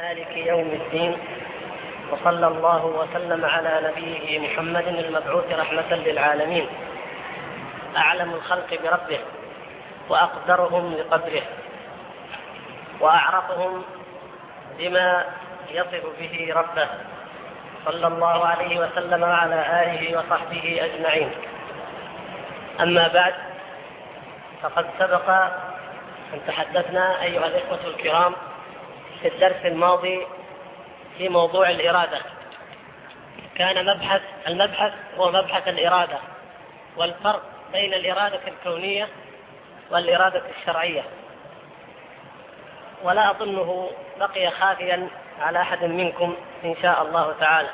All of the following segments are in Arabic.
مالك يوم الدين، وصلى الله وسلم على نبيه محمد المبعوث رحمة للعالمين، أعلم الخلق بربه وأقدرهم لقدره وأعرفهم بما يصف به ربه، صلى الله عليه وسلم وعلى آله وصحبه أجمعين. أما بعد، فقد سبق أن تحدثنا أيها الإخوة الكرام في الدرس الماضي في موضوع الإرادة. كان المبحث هو مبحث الإرادة والفرق بين الإرادة الكونية والإرادة الشرعية، ولا أظنه بقي خافيا على أحد منكم إن شاء الله تعالى.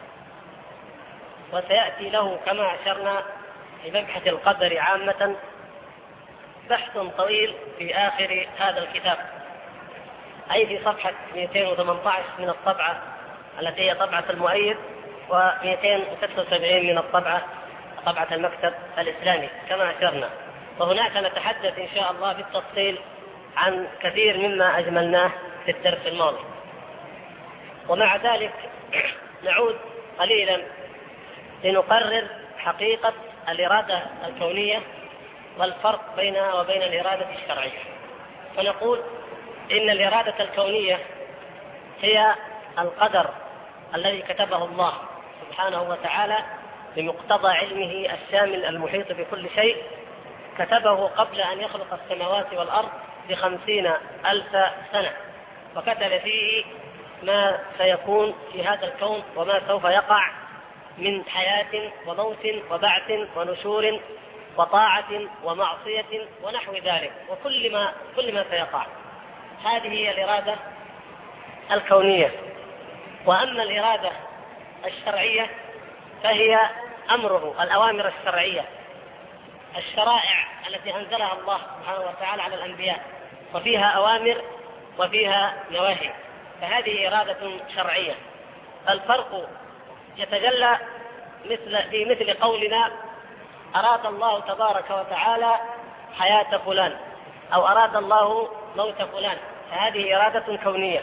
وسيأتي له كما أشرنا في مبحث القدر عامة بحث طويل في آخر هذا الكتاب، أي في صفحة 218 من الطبعة التي هي طبعة المؤيد، و276 من طبعة المكتب الإسلامي كما أشرنا. وهناك نتحدث إن شاء الله بالتفصيل عن كثير مما أجملناه في الدرس الماضي. ومع ذلك نعود قليلا لنقرر حقيقة الإرادة الكونية والفرق بينها وبين الإرادة الشرعية. فنقول إن الإرادة الكونية هي القدر الذي كتبه الله سبحانه وتعالى بمقتضى علمه الشامل المحيط بكل شيء، كتبه قبل أن يخلق السماوات والأرض ب50,000 سنة، وكتب فيه ما سيكون في هذا الكون وما سوف يقع من حياة وموت وبعث ونشور وطاعة ومعصية ونحو ذلك، وكل ما سيقع. هذه هي الإرادة الكونية. وأما الإرادة الشرعية فهي أمره، الأوامر الشرعية، الشرائع التي أنزلها الله سبحانه وتعالى على الأنبياء، وفيها أوامر وفيها نواهي، فهذه إرادة شرعية. الفرق يتجلى في مثل قولنا أراد الله تبارك وتعالى حياة فلان، أو أراد الله موت فلان، فهذه إرادة كونية.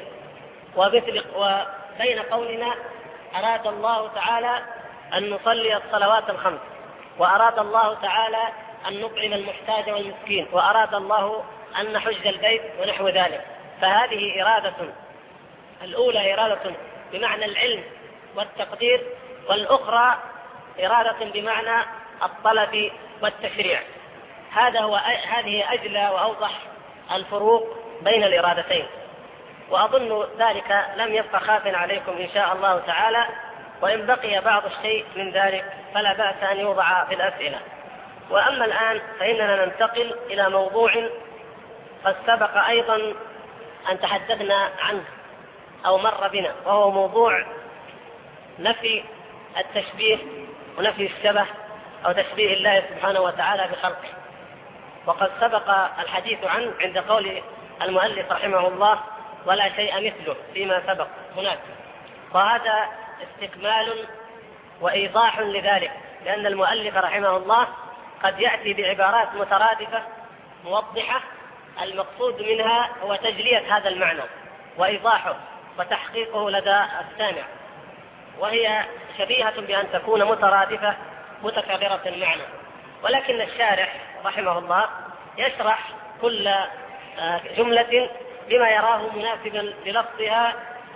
وبين قولنا أراد الله تعالى أن نصلي الصلوات الخمس، وأراد الله تعالى أن نطعم المحتاج والمسكين، وأراد الله أن نحج البيت ونحو ذلك، فهذه إرادة. الأولى إرادة بمعنى العلم والتقدير، والأخرى إرادة بمعنى الطلب والتشريع. هذه أجلى وأوضح الفروق بين الإرادتين، وأظن ذلك لم يبقى خاف عليكم إن شاء الله تعالى. وإن بقي بعض الشيء من ذلك فلا بأس أن يوضع في الأسئلة. وأما الآن فإننا ننتقل إلى موضوع قد سبق أيضا أن تحدثنا عنه أو مر بنا، وهو موضوع نفي التشبيه ونفي الشبه أو تشبيه الله سبحانه وتعالى بخلقه. وقد سبق الحديث عنه عند قول المؤلف رحمه الله ولا شيء مثله فيما سبق هناك، وهذا استكمال وإيضاح لذلك، لأن المؤلف رحمه الله قد يأتي بعبارات مترادفة موضحة، المقصود منها هو تجلية هذا المعنى وإيضاحه وتحقيقه لدى السامع، وهي شبيهة بأن تكون مترادفة متكررة المعنى. ولكن الشارح رحمه الله يشرح كل جملة بما يراه مناسبا للفظها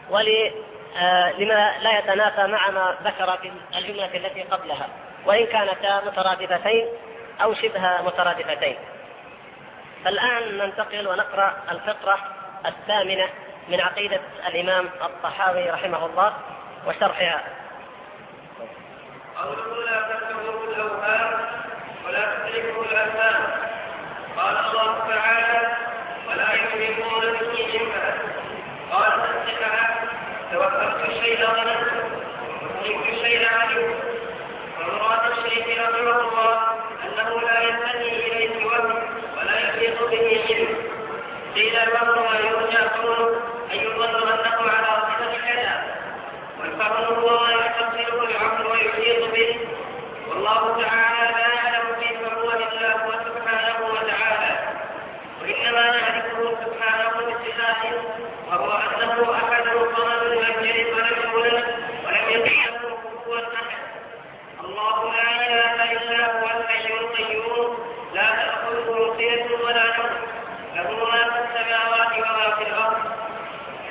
ولما لا يتنافى مع ما ذكر في الجملة التي قبلها، وإن كانتا مترادفتين أو شبه مترادفتين. فالآن ننتقل ونقرأ الفقرة 8 من عقيدة الإمام الطحاوي رحمه الله وشرحها. قوله لا تتبعوا الأوهام ولا تتبعوا الأسماء. قال الله تعالى ولا يشركون به شيئا. قال تسبحها توكلت الشيء ظننت وتركت الشيء علمت. ومراد الشريك رحمه الله أنه لا ينتهي إليه وهم ولا يحيط به علم. قيل الوهم ما يرجى كونه أن يظن أنه على صفة كذا، والفهم هو ما يتصله العقل ويحيط به، والله تعالى لا يعلم كيف هو إلا هو سبحانه وتعالى. وإنما نعرفه سبحانه بصفاته، وهو أنه أحد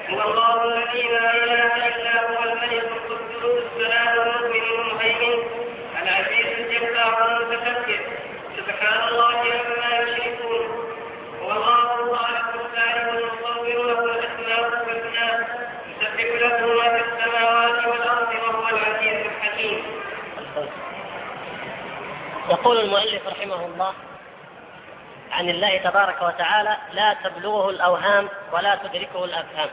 هو الله الذي لا إله إلا هو الملك القدوس السلام المؤمن المهيمن العزيز الجبار المتكبر سبحان الله عما يشركون. هو الله الخالق البارئ المصور له الأسماء الحسنى يسبح له ما في السماوات والأرض وهو العزيز الحكيم. يقول المؤلف رحمه الله عن الله تبارك وتعالى: لا تبلغه الأوهام ولا تدركه الأفهام.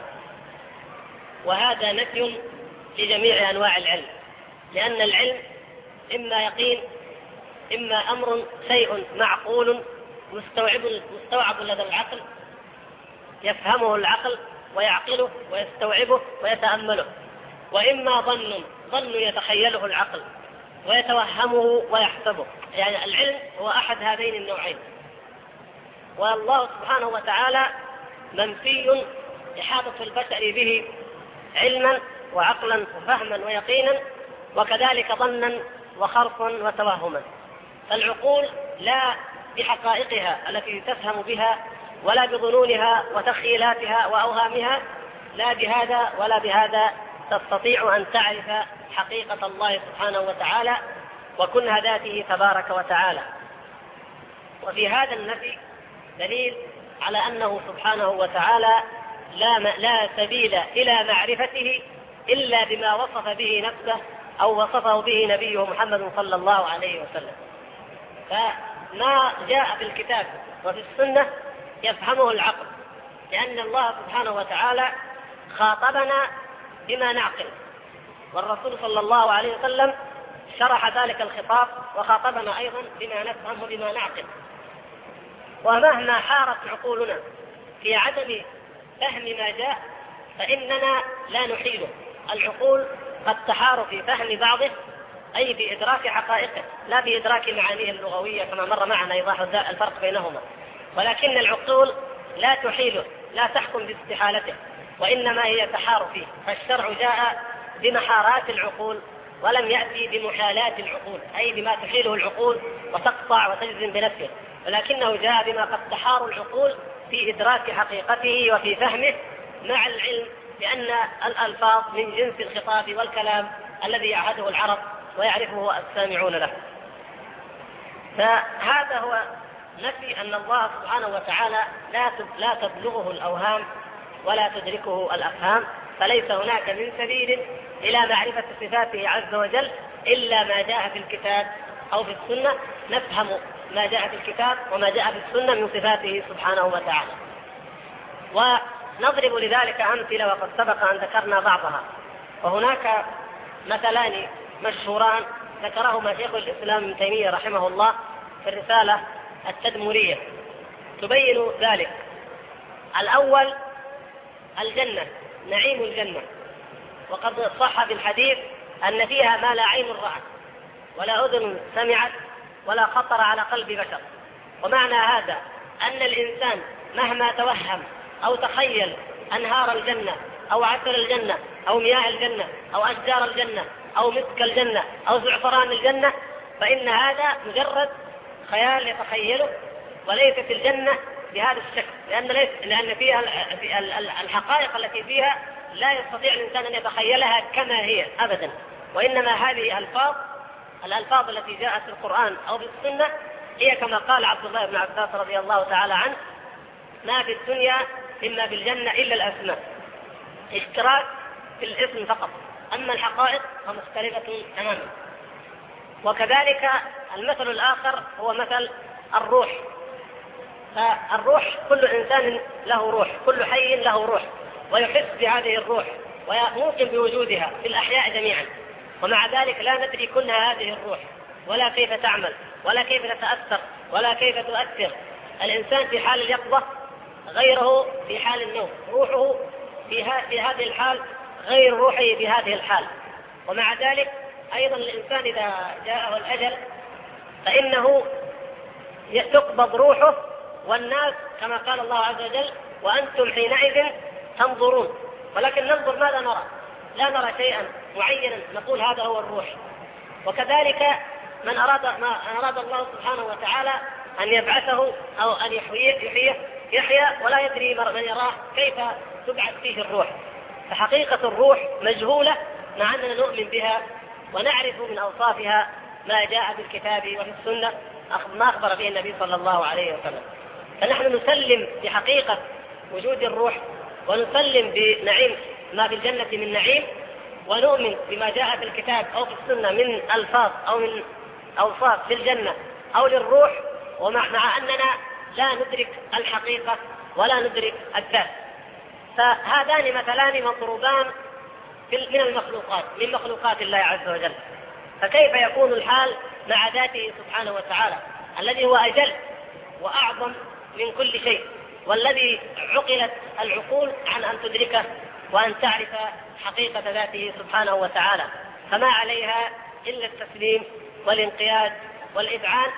وهذا نفي لجميع أنواع العلم، لأن العلم إما يقين إما أمر شيء معقول مستوعب لدى العقل، يفهمه العقل ويعقله ويستوعبه ويتأمله، وإما ظن يتخيله العقل ويتوهمه ويحسبه. يعني العلم هو أحد هذين النوعين. والله سبحانه وتعالى منفي إحاطة البشر به علما وعقلا وفهما ويقينا، وكذلك ظنا وخرصا وتوهما. فالعقول لا بحقائقها التي تفهم بها ولا بظنونها وتخيلاتها وأوهامها، لا بهذا ولا بهذا تستطيع أن تعرف حقيقة الله سبحانه وتعالى وكنه ذاته تبارك وتعالى. وفي هذا النفي دليل على أنه سبحانه وتعالى لا سبيل إلى معرفته إلا بما وصف به نفسه أو وصفه به نبيه محمد صلى الله عليه وسلم. فما جاء في الكتاب وفي السنة يفهمه العقل، لأن الله سبحانه وتعالى خاطبنا بما نعقل، والرسول صلى الله عليه وسلم شرح ذلك الخطاب وخاطبنا أيضا بما نفهم وبما نعقل. ومهما حارت عقولنا في عدم فهم ما جاء فإننا لا نحيله. العقول قد تحار في فهم بعضه، أي في إدراك حقائقه، لا بإدراك معانيه اللغوية كما مر معنا إيضاح الفرق بينهما. ولكن العقول لا تحيله، لا تحكم باستحالته، وإنما هي تحار فيه. فالشرع جاء بمحارات العقول ولم يأتي بمحالات العقول، أي بما تحيله العقول وتقطع وتجزم بنفسه، ولكنه جاء بما قد تحار العقول في إدراك حقيقته وفي فهمه، مع العلم بأن الألفاظ من جنس الخطاب والكلام الذي يعهده العرب ويعرفه السامعون له. فهذا هو نفي أن الله سبحانه وتعالى لا تبلغه الأوهام ولا تدركه الأفهام، فليس هناك من سبيل إلى معرفة صفاته عز وجل إلا ما جاء في الكتاب أو في السنة. نفهم ما جاء في الكتاب وما جاء في السنة من صفاته سبحانه وتعالى. ونضرب لذلك أمثلة وقد سبق أن ذكرنا بعضها. وهناك مثلان مشهوران ذكرهما شيخ الإسلام ابن تيمية رحمه الله في الرسالة التدمرية تبين ذلك. الأول الجنة، نعيم الجنة، وقد صح بالحديث أن فيها ما لا عين رأت ولا أذن سمعت ولا خطر على قلب بشر. ومعنى هذا أن الإنسان مهما توهم أو تخيل أنهار الجنة أو عسل الجنة أو مياه الجنة أو أشجار الجنة أو مسك الجنة أو زعفران الجنة، فإن هذا مجرد خيال يتخيله، وليست الجنة بهذا الشكل، لأن فيها الحقائق التي فيها لا يستطيع الإنسان أن يتخيلها كما هي أبدا. وإنما هذه الألفاظ التي جاءت في القرآن أو في السنة هي كما قال عبد الله بن عباس رضي الله تعالى عنه: ما في الدنيا إما في الجنة إلا الأسماء، اشتراك في الاسم فقط، أما الحقائق فمختلفة تماما. وكذلك المثل الآخر هو مثل الروح. فالروح كل إنسان له روح، كل حي له روح، ويحس بهذه الروح ويمكن بوجودها في الأحياء جميعا، ومع ذلك لا ندري كنها هذه الروح ولا كيف تعمل ولا كيف تتأثر ولا كيف تؤثر. الإنسان في حال اليقظة غيره في حال النوم، روحه في هذه الحال غير روحه في هذه الحال. ومع ذلك أيضا الإنسان إذا جاءه الأجل فإنه تقبض روحه، والناس كما قال الله عز وجل: وأنتم حينئذ تنظرون. ولكن ننظر ماذا نرى؟ لا نرى شيئا معينا نقول هذا هو الروح. وكذلك من أراد الله سبحانه وتعالى أن يبعثه أو أن يحييه ولا يدري من يراه كيف تبعث فيه الروح. فحقيقة الروح مجهولة مع أننا نؤمن بها ونعرف من أوصافها ما جاء في الكتاب وفي السنة ما أخبر به النبي صلى الله عليه وسلم. فنحن نسلم بحقيقة وجود الروح، ونسلم بنعيم ما في الجنة من نعيم، ونؤمن بما جاء في الكتاب أو في السنة من ألفاظ أو من أوصاف للجنة أو للروح، ومع أننا لا ندرك الحقيقة ولا ندرك الذات. فهذان مثلان مضروبان من المخلوقات، من مخلوقات الله عز وجل. فكيف يكون الحال مع ذاته سبحانه وتعالى الذي هو أجل وأعظم من كل شيء، والذي عقلت العقول عن أن تدركه وأن تعرف حقيقة ذاته سبحانه وتعالى، فما عليها إلا التسليم والانقياد والإذعان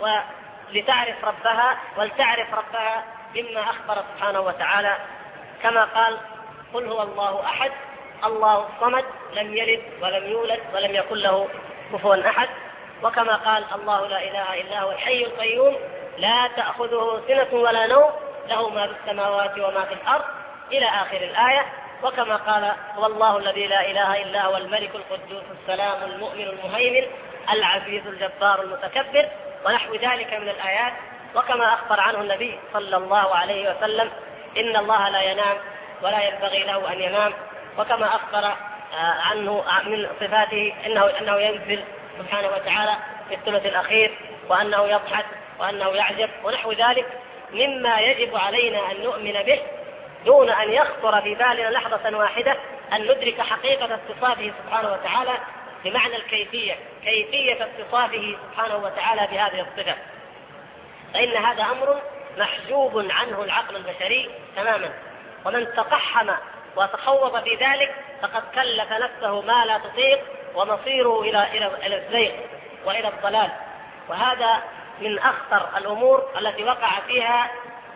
ولتعرف ربها، ولتعرف ربها مما أخبر سبحانه وتعالى، كما قال: قل هو الله أحد الله الصمد لم يلد ولم يولد ولم يكن له كفوا أحد. وكما قال: الله لا إله إلا هو الحي القيوم لا تأخذه سنة ولا نوم له ما في السماوات وما في الأرض إلى آخر الآية. وكما قال: هو الله الذي لا إله إلا هو الملك القدوس السلام المؤمن المهيمن العزيز الجبار المتكبر، ونحو ذلك من الآيات. وكما أخبر عنه النبي صلى الله عليه وسلم: إن الله لا ينام ولا ينبغي له أن ينام. وكما أخبر عنه من صفاته أنه ينزل سبحانه وتعالى في الثلث الأخير، وأنه يضحك، وأنه يعجب، ونحو ذلك مما يجب علينا أن نؤمن به دون أن يخطر في بالنا لحظة واحدة أن ندرك حقيقة اتصافه سبحانه وتعالى بمعنى الكيفية، كيفية اتصافه سبحانه وتعالى بهذه الصفة. فإن هذا أمر محجوب عنه العقل البشري تماما، ومن تقحم وتخوض في ذلك فقد كلف نفسه ما لا تطيق، ومصيره إلى الزيغ وإلى الضلال. وهذا من أخطر الأمور التي وقعت فيها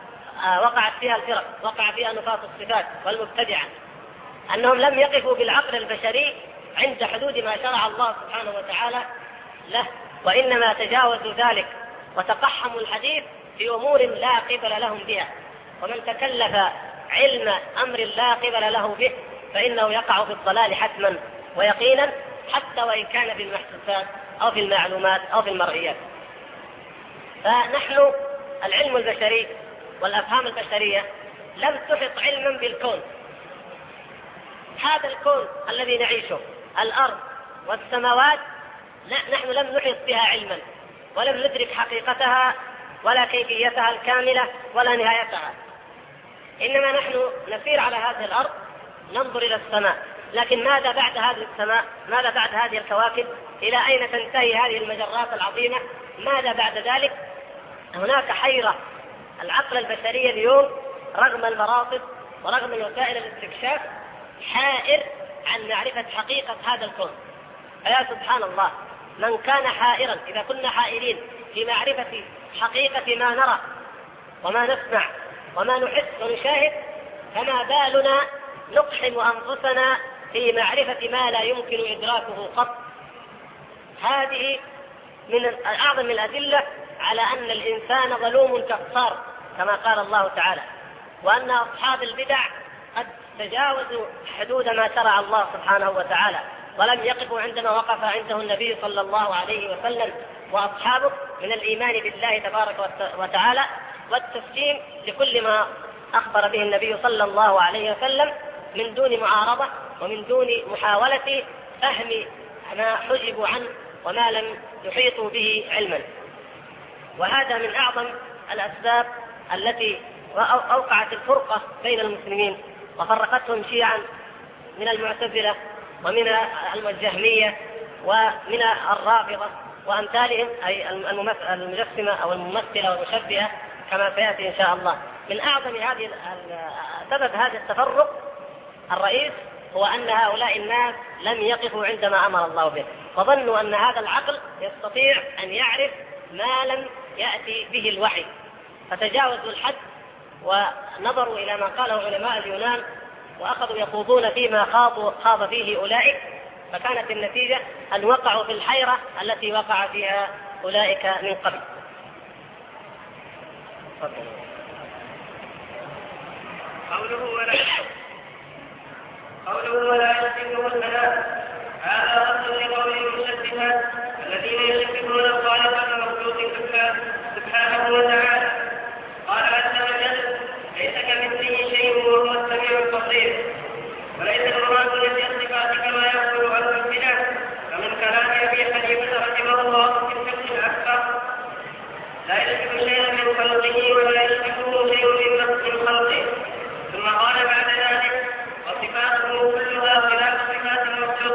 الفرق، وقع فيها نفاة الصفات والمبتدعة، أنهم لم يقفوا بالعقل البشري عند حدود ما شرع الله سبحانه وتعالى له، وإنما تجاوزوا ذلك وتقحموا الحديث في أمور لا قبل لهم بها. ومن تكلف علم أمر لا قبل له به فإنه يقع في الضلال حتما ويقينا، حتى وإن كان في المحسوسات أو في المعلومات أو في المرئيات. فنحن العلم البشري والأفهام البشرية لم تحط علما بالكون. هذا الكون الذي نعيشه، الأرض والسماوات، نحن لم نحط بها علما، ولم ندرك حقيقتها ولا كيفيتها الكاملة ولا نهايتها. إنما نحن نسير على هذه الأرض ننظر إلى السماء، لكن ماذا بعد هذه السماء؟ ماذا بعد هذه الكواكب؟ إلى أين تنتهي هذه المجرات العظيمة؟ ماذا بعد ذلك؟ هناك حيرة. العقل البشري اليوم رغم المراصد ورغم وسائل الاستكشاف حائر عن معرفة حقيقة هذا الكون. فيا سبحان الله، من كان حائرا، إذا كنا حائرين في معرفة حقيقة ما نرى وما نسمع وما نحس ونشاهد، فما بالنا نقحم أنفسنا في معرفة ما لا يمكن إدراكه قط. هذه من أعظم الأدلة على أن الإنسان ظلوم كفار، كما قال الله تعالى، وأن أصحاب البدع قد تجاوزوا حدود ما شرع الله سبحانه وتعالى، ولم يقفوا عندما وقف عنده النبي صلى الله عليه وسلم وأصحابه من الإيمان بالله تبارك وتعالى والتسليم لكل ما أخبر به النبي صلى الله عليه وسلم، من دون معارضة ومن دون محاولة فهم ما حجبوا عنه وما لم يحيطوا به علما. وهذا من أعظم الأسباب التي أوقعت الفرقة بين المسلمين وفرقتهم شيعا من المعتزلة ومن الجهمية ومن الرافضة وأمثالهم، أي المجسمة أو الممثلة والمشبهة كما سيأتي إن شاء الله. من أعظم سبب هذا التفرق الرئيس هو أن هؤلاء الناس لم يقفوا عندما أمر الله به، فظنوا أن هذا العقل يستطيع أن يعرف ما لم يأتي به الوحي، فتجاوزوا الحد ونظروا إلى ما قاله علماء اليونان وأخذوا يخوضون فيما خاض فيه أولئك، فكانت النتيجة أن وقعوا في الحيرة التي وقع فيها أولئك من قبل. قوله ولا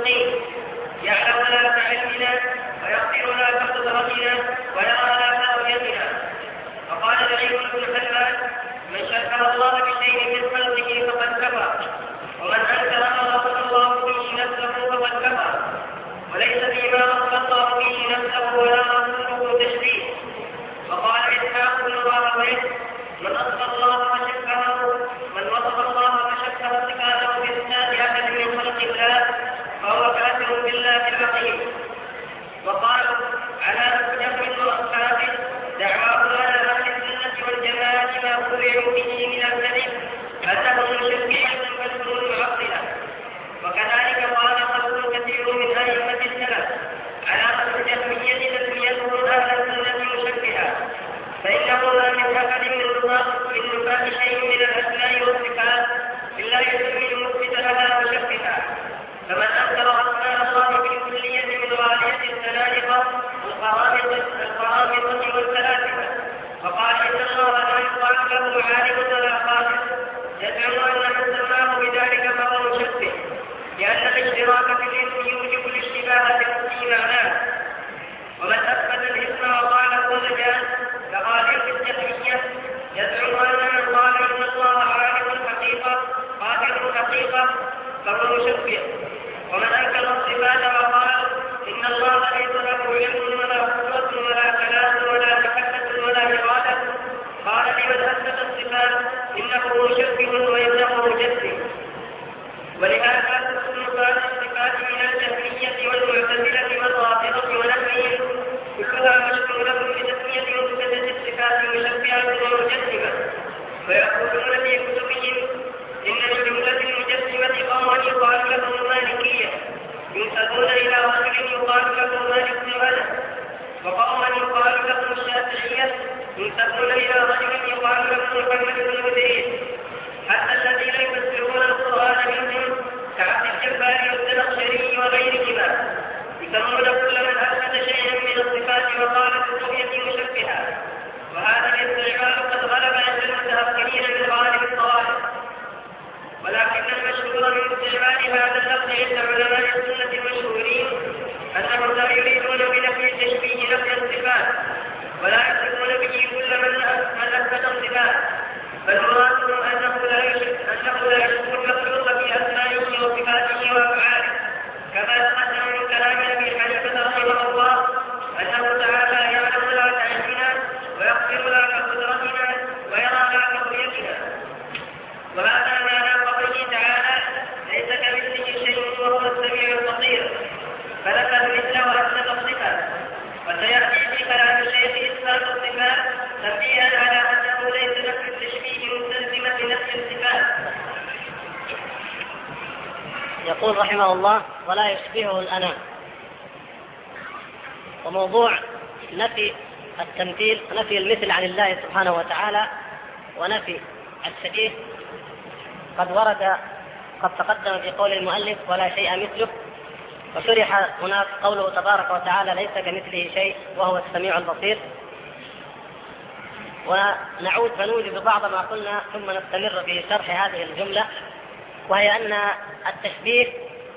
المقيم، يعلمنا كعلمنا ويغفرنا كقدرتنا ويرانا كرؤيتنا. وقال زعيم بن حلال: من شكر الله بشيء من خلقه فقد كفر، ومن انكر ما وصف الله به نفسه فقد كفر، وليس فيما وصف الله به نفسه ولا رسوله تشبيه. وقال اسحاق بن راهويه: من وصف الله صفاته بإسناد أحد من خلق الله فهو كافر بالله العظيم. وقالوا على جهل وأصحابه: دعواهم على أهل السنة والجماعة ما أخبروا به من الكذب أنهم مشبهة فاسمهم معطلة. وكذلك قال قول كثير من أئمة السلف على أهل الجهمية تسميتهم أهل السنة مشبهة، فإنه لا من أحد من نفاق شيء من الأسماء والصفات إلا يسمي المثبت لها مشبهة. فمن أنكر أسماء الله بالكلية من غالية الزنادقة القرامطة والفلاسفة وقال إن الله لا يقال له عالم ولا خالق، يزعم أن من سماه بذلك فهو مشبه، لأن الاشتراك في الاسم يوجب الاشتباه في معناه. ومن أثبت الاسم وقال هو مجاز كغالب الجهمية يزعم أن من قال إن الله عالم الحقيقة قادر الحقيقة فهو مشبه. ومن أنكر الصفات وقال إن الله ليس له علم ولا قدرة ولا كلام ولا محبة ولا إرادة قال لمن أثبت الصفات إنه مشبه وإنه مجسم. ولهذا تكون بعض الصفات من الجهمية والمعتزلة والرافضة ونحوهم كلها مشمولة بتسمية مثبتة الصفات مشبهة ومجسمة، ويقولون في كتبهم إن لجملة المجسمة قوما يقال لهم مالكية ينسبون إلى رجل يقال له مالك بن أنس، وقوما يقال لهم الشافعية ينسبون إلى رجل يقال له محمد بن إدريس، حتى الذين يفسرون القرآن منهم كعبد الجبار والزمخشري وغيرهما يسمون كل من أثبت شيئا من الصفات وقال بالرؤية مشبهة. وهذا الاستعمال قد غلب عند المتأخرين من غالب الطوائف، ولكن المشهور من استعمال هذا اللفظ عند علماء السنة المشهورين أنهم لا يريدون بنفي التشبيه نفي الصفات، ولا يصفون به كل من أثبت الصفات، بل مرادهم أنه لا يشك المخلوق في أسمائه وصفاته وأفعاله، كما تقدم من كلام أبي حنيفة رحمه الله أنه تعالى يعلم لا كعلمنا ويغفر لا كقدرتنا ويرى لا كرؤيتنا. وهذا معنى قوله تعالى: ليس كمثله شيء وهو السميع البصير، فنفى المثل وأثبت الصفة. وسيأتي في كلام الشيخ إثبات الصفات تنبيها على أنه ليس نفي التشبيه مستلزمة نفي الصفات. يقول رحمه الله: ولا يشبهه الأنام. وموضوع نفي التمثيل نفي المثل عن الله سبحانه وتعالى ونفي الشبيه قد تقدم في قول المؤلف: ولا شيء مثله. وشرح هناك قوله تبارك وتعالى: ليس كمثله شيء وهو السميع البصير. ونعود فنوجد بعض ما قلنا ثم نستمر في شرح هذه الجملة، وهي أن التشبيه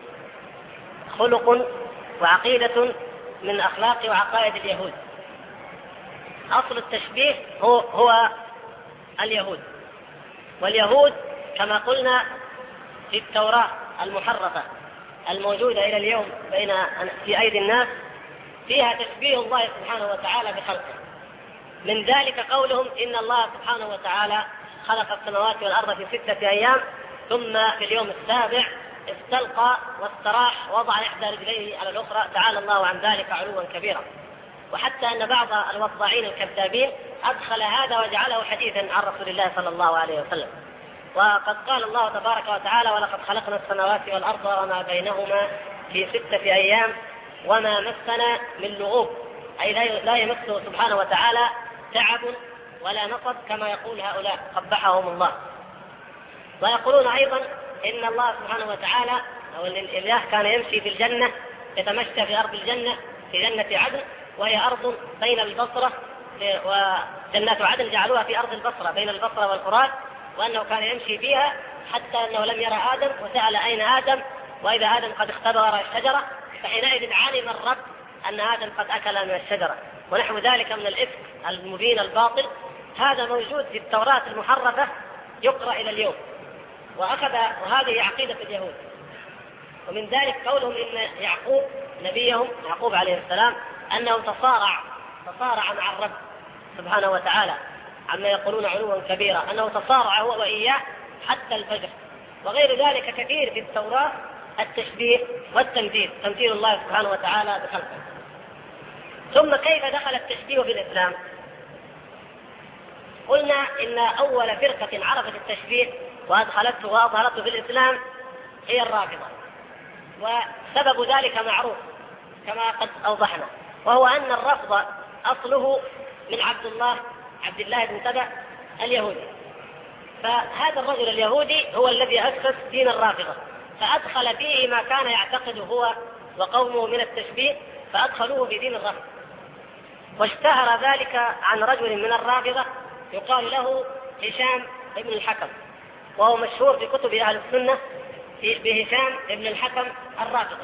خلق وعقيدة من أخلاق وعقائد اليهود. أصل التشبيه هو اليهود، واليهود كما قلنا في التوراة المحرفة الموجودة إلى اليوم في أيدي الناس فيها تشبيه الله سبحانه وتعالى بخلقه. من ذلك قولهم إن الله سبحانه وتعالى خلق السماوات والأرض في 6 أيام ثم في اليوم السابع استلقى واستراح وضع إحدى رجليه على الأخرى، تعالى الله عن ذلك علوا كبيرا. وحتى أن بعض الوضاعين الكذابين أدخل هذا وجعله حديثا عن رسول الله صلى الله عليه وسلم. وقد قال الله تبارك وتعالى: ولقد خلقنا السماوات والأرض وما بينهما في 6 أيام وما مسنا من لغوب، أي لا يمسه سبحانه وتعالى تعب ولا نصب كما يقول هؤلاء قبحهم الله. ويقولون أيضا إن الله سبحانه وتعالى أو إن الإله كان يمشي في الجنة، يتمشى في أرض الجنة في جنة عدن، وهي أرض بين البصرة، وجنات عدن جعلوها في أرض البصرة بين البصرة والفرات، وأنه كان يمشي فيها حتى أنه لم يرى آدم، وسأل أين آدم وإذا آدم قد اختبر الشجرة فحينئذ علم الرب أن آدم قد أكل من الشجرة، ونحو ذلك من الإفك المبين الباطل. هذا موجود في التوراة المحرفة يقرأ إلى اليوم، وهذه عقيدة اليهود. ومن ذلك قولهم إن يعقوب نبيهم يعقوب عليه السلام أنه تصارع مع الرب سبحانه وتعالى عما يقولون علوا كبيرا، أنه تصارع هو وإياه حتى الفجر. وغير ذلك كثير في التوراة التشبيه والتمثيل، تمثيل الله سبحانه وتعالى بخلقه. ثم كيف دخل التشبيه في الإسلام؟ قلنا إن أول فرقة عرفت التشبيه وأظهرته في الإسلام هي الرافضة، وسبب ذلك معروف كما قد أوضحنا، وهو أن الرفض أصله من عبد الله بن سبأ اليهودي. فهذا الرجل اليهودي هو الذي أسس دين الرافضة، فأدخل فيه ما كان يعتقد هو وقومه من التشبيه، فأدخلوه في دين الرفض. واشتهر ذلك عن رجل من الرافضة يقال له هشام بن الحكم، وهو مشهور في كتب أهل السنة بهشام بن الحكم الرافضي.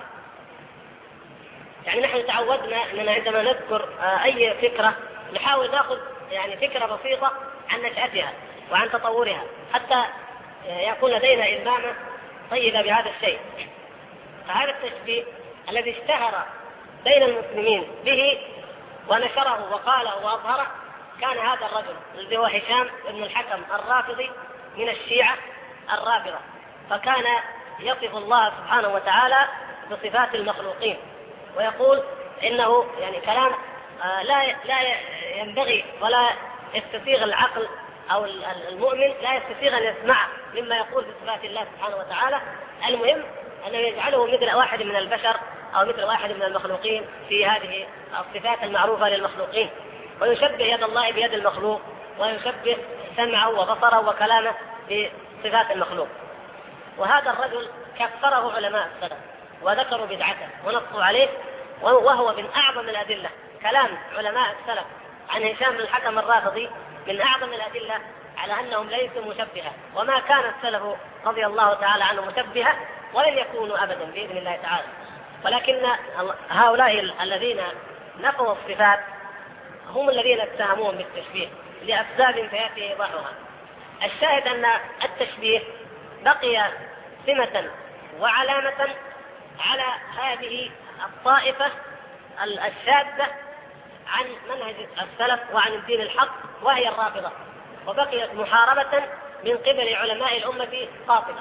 يعني نحن تعودنا أننا عندما نذكر أي فكرة نحاول نأخذ يعني فكرة بسيطة عن نشأتها وعن تطورها حتى يكون لدينا إلمامة طيبة بهذا الشيء. فهذا التشبيه الذي اشتهر بين المسلمين به ونشره وقاله وأظهره كان هذا الرجل الذي هو هشام بن الحكم الرافضي من الشيعة الرافضة. فكان يصف الله سبحانه وتعالى بصفات المخلوقين، ويقول إنه يعني كلام لا ينبغي ولا يستسيغ العقل أو المؤمن لا يستسيغ أن يسمع مما يقول بصفات الله سبحانه وتعالى. المهم أنه يجعله مثل واحد من البشر أو مثل واحد من المخلوقين في هذه الصفات المعروفة للمخلوقين، ويشبه يد الله بيد المخلوق، ويشبه سمعه وبصره وكلامه بصفات المخلوق. وهذا الرجل كفره علماء السلف وذكروا بدعته ونصوا عليه، وهو من أعظم الأدلة. كلام علماء السلف عن هشام بن الحكم الرافضي من أعظم الأدلة على أنهم ليسوا مشبهة، وما كان السلف رضي الله تعالى عنهم مشبهة ولن يكونوا أبدا بإذن الله تعالى. ولكن هؤلاء الذين نفوا الصفات هم الذين اتهموهم بالتشبيه لأسباب سيأتي إيضاحها. الشاهد أن التشبيه بقي سمة وعلامة على هذه الطائفة الشاذة عن منهج السلف وعن الدين الحق، وهي الرافضة، وبقيت محاربة من قبل علماء الأمة قاطبة.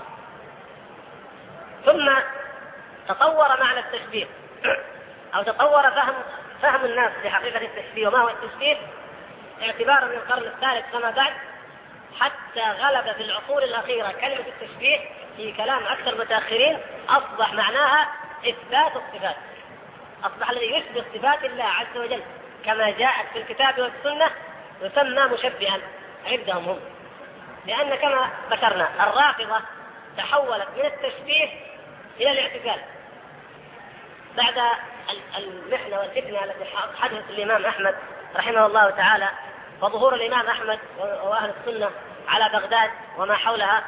ثم تطور معنى التشبيه أو تطور فهم الناس لحقيقة التشبيه وما هو التشبيه اعتبارا من القرن الثالث فما بعد، حتى غلب في العصور الأخيرة كلمة التشبيه في كلام أكثر متأخرين أصبح معناها إثبات الصفات. أصبح الذي يشبه صفات الله عز وجل كما جاءت في الكتاب والسنة يسمى مشبها عندهم هم، لأن كما ذكرنا الرافضة تحولت من التشبيه إلى الاعتزال بعد المحنة والفتنة التي حدثت الإمام أحمد رحمه الله تعالى، وظهور الإمام أحمد وأهل السنة على بغداد وما حولها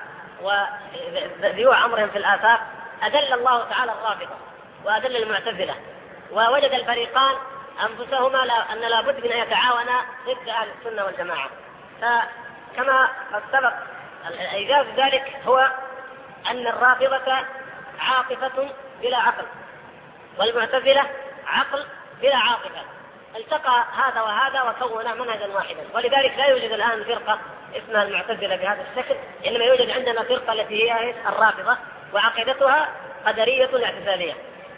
وذيوع أمرهم في الآفاق. أدل الله تعالى الرافضة وأدل المعتزلة، ووجد الفريقان أنفسهما أن لا بد من أن يتعاونا ضد أهل السنة والجماعة. فكما قد سبق الإيجاز ذلك هو أن الرافضة عاطفة بلا عقل، والمعتزلة عقل بلا عاطفة، التقى هذا وهذا وكونا منهجا واحدا. ولذلك لا يوجد الآن فرقة اسمها المعتزلة بهذا الشكل، إنما يوجد عندنا فرقة التي هي الرافضة وعقيدتها قدرية اعتزالية.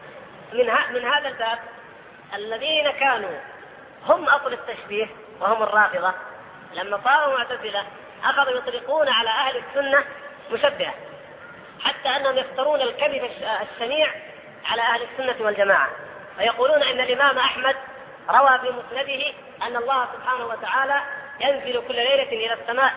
من هذا الباب الذين كانوا هم أصل التشبيه وهم الرافضة لما صاروا معتزلة أخذوا يطلقون على أهل السنة مشبهة، حتى أنهم يفترون الكذب الشنيع على أهل السنة والجماعة، ويقولون إن الإمام أحمد روى في مسنده أن الله سبحانه وتعالى ينزل كل ليلة إلى السماء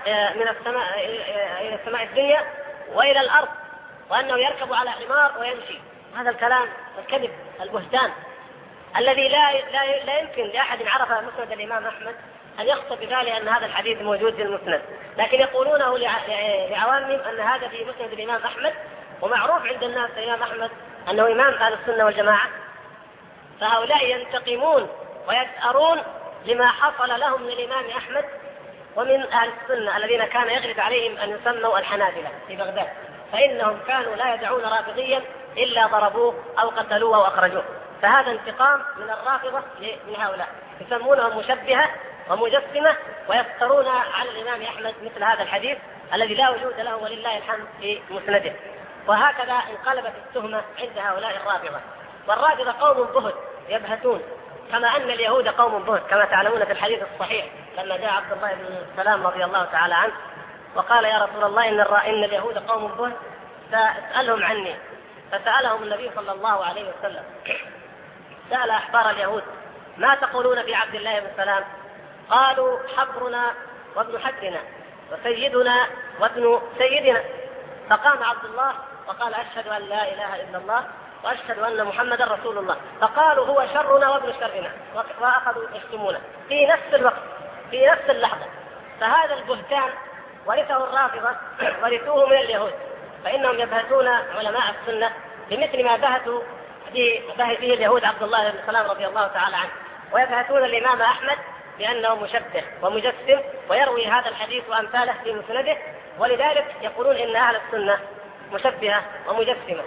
إلى السماء الدنيا وإلى الأرض، وأنه يركب على حمار ويمشي. هذا الكلام الكذب البهتان الذي لا يمكن لأحد عرف مسند الإمام أحمد أن يخطر بباله أن هذا الحديث موجود في المسند، لكن يقولونه لعوامهم أن هذا في مسند الإمام أحمد ومعروف عند الناس الإمام أحمد أنه إمام أهل السنة والجماعة، فهؤلاء ينتقمون ويثأرون لما حصل لهم من الإمام أحمد ومن أهل السنة الذين كان يغلب عليهم أن يسموا الحنابلة في بغداد، فإنهم كانوا لا يدعون رافضيا إلا ضربوه أو قتلوه أو أخرجوه. فهذا انتقام من الرافضة من هؤلاء، يسمونهم مشبهة ومجسمة، ويفترون على الإمام أحمد مثل هذا الحديث الذي لا وجود له ولله الحمد في مسنده. وهكذا انقلبت التهمة عند هؤلاء الرافضة. والرافضة قوم بهت يبهتون، كما أن اليهود قوم بهت، كما تعلمون في الحديث الصحيح لما جاء عبد الله بن سلام رضي الله تعالى عنه وقال يا رسول الله إن اليهود قوم بهت فاسألهم عني. فسألهم النبي صلى الله عليه وسلم، سأل أحبار اليهود ما تقولون في عبد الله بن سلام؟ قالوا حبرنا وابن حبرنا وسيدنا وابن سيدنا. فقام عبد الله وقال أشهد أن لا إله إلا الله وأشهد أن محمدا رسول الله. فقالوا هو شرنا وابن شرنا، وأخذوا يشتمونه في نفس الوقت في نفس اللحظة. فهذا البهتان ورثه الرافضة ورثوه من اليهود، فإنهم يبهتون علماء السنة بمثل ما بهتوا به اليهود عبد الله بن سلام رضي الله تعالى عنه، ويبهتون الإمام أحمد بأنه مشبه ومجسم ويروي هذا الحديث وأمثاله في مسنده، ولذلك يقولون إن أهل السنة مشبهة ومجسمة.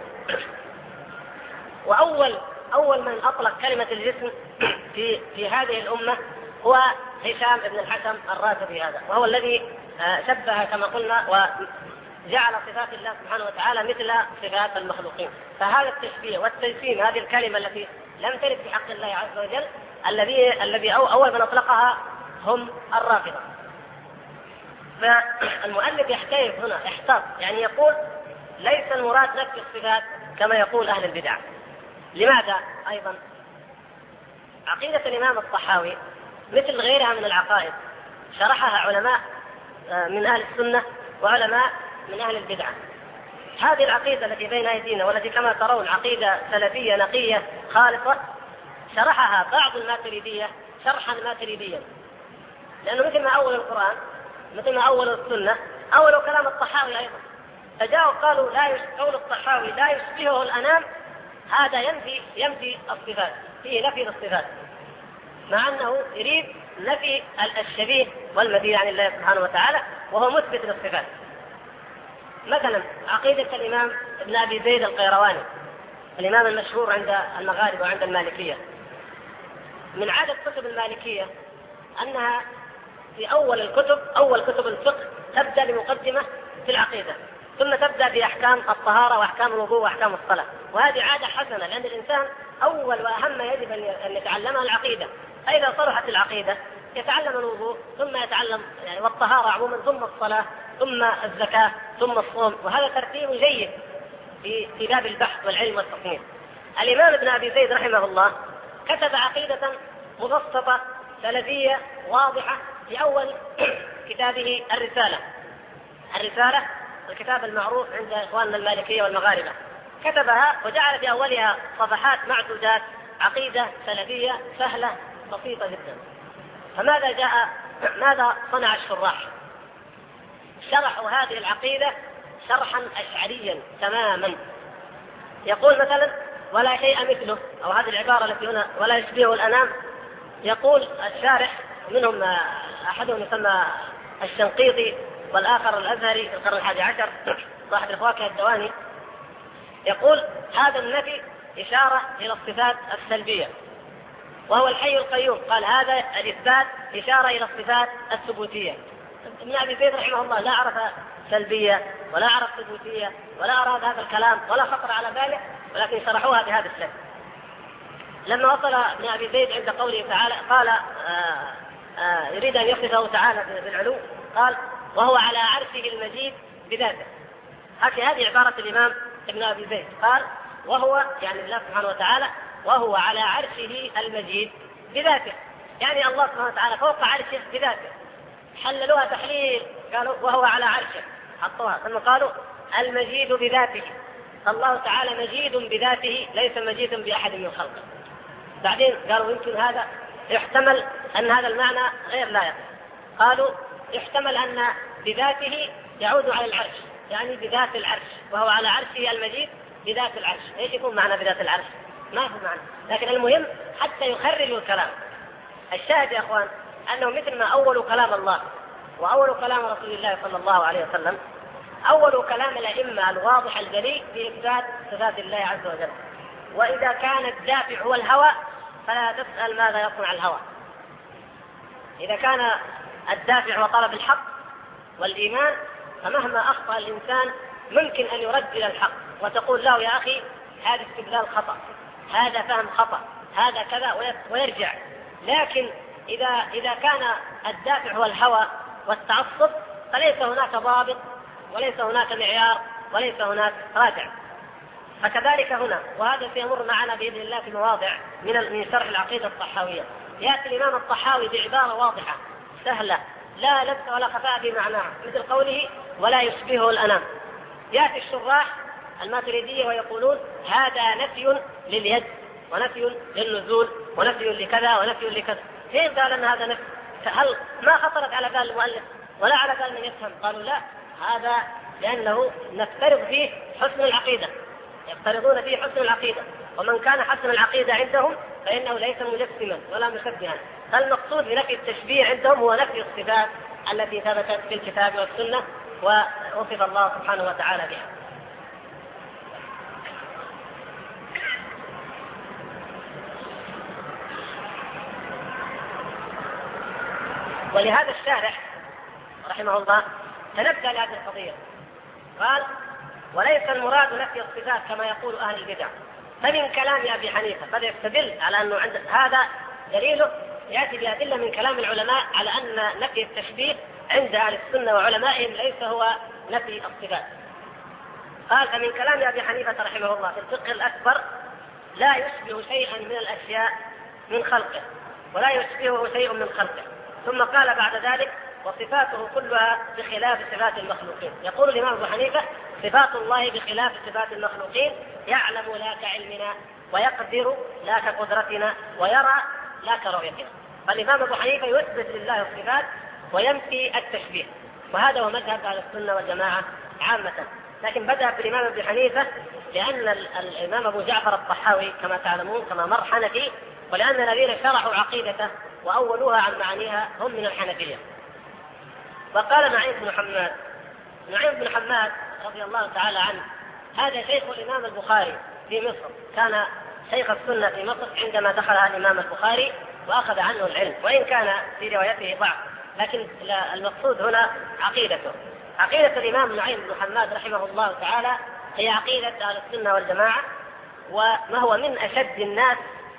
وأول من أطلق كلمة الجسم في هذه الأمة هو هشام بن الحكم الرازي هذا، وهو الذي شبه كما قلنا وجعل صفات الله سبحانه وتعالى مثل صفات المخلوقين. فهذا التشبيه والتجسيم، هذه الكلمة التي لم ترد في حق الله عز وجل، الذي أول من أطلقها هم الرافضة. فالمؤلف يحتاج هنا احتاط، يعني يقول ليس المراد نفي الصفات كما يقول أهل البدع. لماذا؟ أيضا عقيدة الإمام الطحاوي مثل غيرها من العقائد شرحها علماء من أهل السنة وعلماء من أهل البدعة. هذه العقيدة التي بين أيدينا والتي كما ترون عقيدة سلفية نقية خالصة شرحها بعض الماتريدية شرحا ماتريديا، لأنه مثل ما أول القرآن مثل ما أول السنة أول كلام الطحاوي أيضا. فجاءوا قالوا قول الطحاوي لا يشبهه الأنام، هذا ينفي الصفات، فيه نفي للصفات، مع أنه يريد نفي الشبيه والمثيل عن الله سبحانه وتعالى، وهو مثبت للصفات. مثلا عقيدة الإمام ابن أبي زيد القيرواني الإمام المشهور عند المغاربة وعند المالكية. من عادة كتب المالكية أنها في أول كتب الفقه تبدأ بمقدمة في العقيدة، ثم تبدأ بأحكام الطهارة وأحكام الوضوء وأحكام الصلاة. وهذه عادة حسنة، لأن الإنسان أول وأهم يجب أن يتعلمها العقيدة. فإذا صلحت العقيدة يتعلم الوضوء، ثم يتعلم والطهارة عموما، ثم الصلاة، ثم الزكاة، ثم الصوم. وهذا ترتيب جيد في باب البحث والعلم والتصنيف. الإمام ابن أبي زيد رحمه الله كتب عقيدة مبسطة سلفية واضحة في أول كتابه الرسالة الكتاب المعروف عند إخواننا المالكية والمغاربة. كتبها وجعل في أولها صفحات معدودات، عقيدة سلفية سهلة بسيطة جدا. ماذا صنع الشراح؟ شرحوا هذه العقيدة شرحا أشعريا تماما. يقول مثلا ولا شيء مثله، أو هذه العبارة التي هنا ولا يشبهه الأنام. يقول الشارح منهم أحدهم يسمى الشنقيطي والآخر الأزهري في القرن 11 صاحب الفواكه الدواني، يقول هذا النفي إشارة إلى الصفات السلبية وهو الحي القيوم. قال هذا الإثبات إشارة إلى الصفات الثبوتية. ابن أبي زيد رحمه الله لا عرف سلبية ولا عرف ثبوتية ولا أراد هذا الكلام ولا خطر على باله، ولكن شرحوها بهذا الشكل. لما وصل ابن أبي زيد عند قوله تعالى قال يريد أن يصفه تعالى بالعلو، قال وهو على عرشه المجيد بذاته. هذه عبارة الإمام ابن أبي زيد، قال وهو يعني الله سبحانه وتعالى وهو على عرشه المجيد بذاته، يعني الله سبحانه وتعالى فوق عرشه بذاته. حللوها تحليل، قالوا وهو على عرشه، حطوها ثم قالوا المجيد بذاته. الله تعالى مجيد بذاته ليس مجيد بأحد من خلقه. بعدين قالوا يمكن هذا يحتمل أن هذا المعنى غير لائق. قالوا يحتمل أن بذاته يعود على العرش، يعني بذات العرش، وهو على عرشه المجيد بذات العرش. ايش يكون معنى بذات العرش؟ ما في معنى، لكن المهم حتى يخرجوا الكلام. الشاهد يا اخوان انه مثل ما اول كلام الله واول كلام رسول الله صلى الله عليه وسلم اول كلام الائمه الواضح الجلي باثبات صفات الله عز وجل. واذا كان الدافع هو الهوى فلا تسأل ماذا يصنع الهوى. اذا كان الدافع هو طلب الحق والايمان فمهما اخطأ الانسان ممكن ان يرد الى الحق وتقول له يا اخي هذا استدلال خطأ، هذا فهم خطأ، هذا كذا، ويرجع. لكن إذا كان الدافع هو الهوى والتعصب فليس هناك ضابط وليس هناك معيار وليس هناك راجع. فكذلك هنا، وهذا سيمر معنا بإذن الله في مواضع من شرح العقيدة الطحاوية. يأتي الإمام الطحاوي بعبارة واضحة سهلة لا لبس ولا خفاء في معناها، مثل قوله ولا يشبهه الأنام. يأتي الشراح الماتريدية ويقولون هذا نفي لليد ونفي للنزول ونفي لكذا ونفي لكذا. كيف قال أن هذا نفي؟ هل ما خطرت على بال المؤلف ولا على بال من يفهم؟ قالوا لا، هذا لأنه نفترض فيه حسن العقيدة، يفترضون فيه حسن العقيدة، ومن كان حسن العقيدة عندهم فإنه ليس مجسما ولا مشبها. فالمقصود بنفي التشبيه عندهم هو نفي الصفات التي ثبتت في الكتاب والسنة ووصف الله سبحانه وتعالى بها. ولهذا الشارح رحمه الله تنبه لهذه القضية، قال وليس المراد نفي الصفات كما يقول أهل البدع. فمن كلام أبي حنيفة قد يستدل على أنه عند هذا دليله يأتي بأدلة من كلام العلماء على أن نفي التشبيه عند أهل السنة وعلمائهم ليس هو نفي الصفات. قال فمن كلام أبي حنيفة رحمه الله في الفقه الأكبر لا يشبه شيئا من الأشياء من خلقه ولا يشبهه شيء من خلقه. ثم قال بعد ذلك وصفاته كلها بخلاف صفات المخلوقين. يقول الإمام أبو حنيفة صفات الله بخلاف صفات المخلوقين، يعلم لا كعلمنا ويقدر لا كقدرتنا ويرى لا كرؤيتنا. فالإمام أبو حنيفة يثبت لله الصفات وينفي التشبيه، وهذا هو مذهب أهل السنة والجماعة عامة. لكن بدأ بالإمام أبو حنيفة لأن الإمام أبو جعفر الطحاوي كما تعلمون كما مر حنفي، ولأن الذين شرحوا عقيدته وأولوها عن معانيها هم من الحنفية. وقال نعيم بن حماد رضي الله تعالى عنه هذا شيخ الإمام البخاري في مصر، كان شيخ السنة في مصر عندما دخلها الإمام البخاري وأخذ عنه العلم، وإن كان في روايته ضعف، لكن المقصود هنا عقيدته. عقيدة الإمام نعيم بن حماد رحمه الله تعالى هي عقيدة أهل السنة والجماعة، وما هو من أشد الناس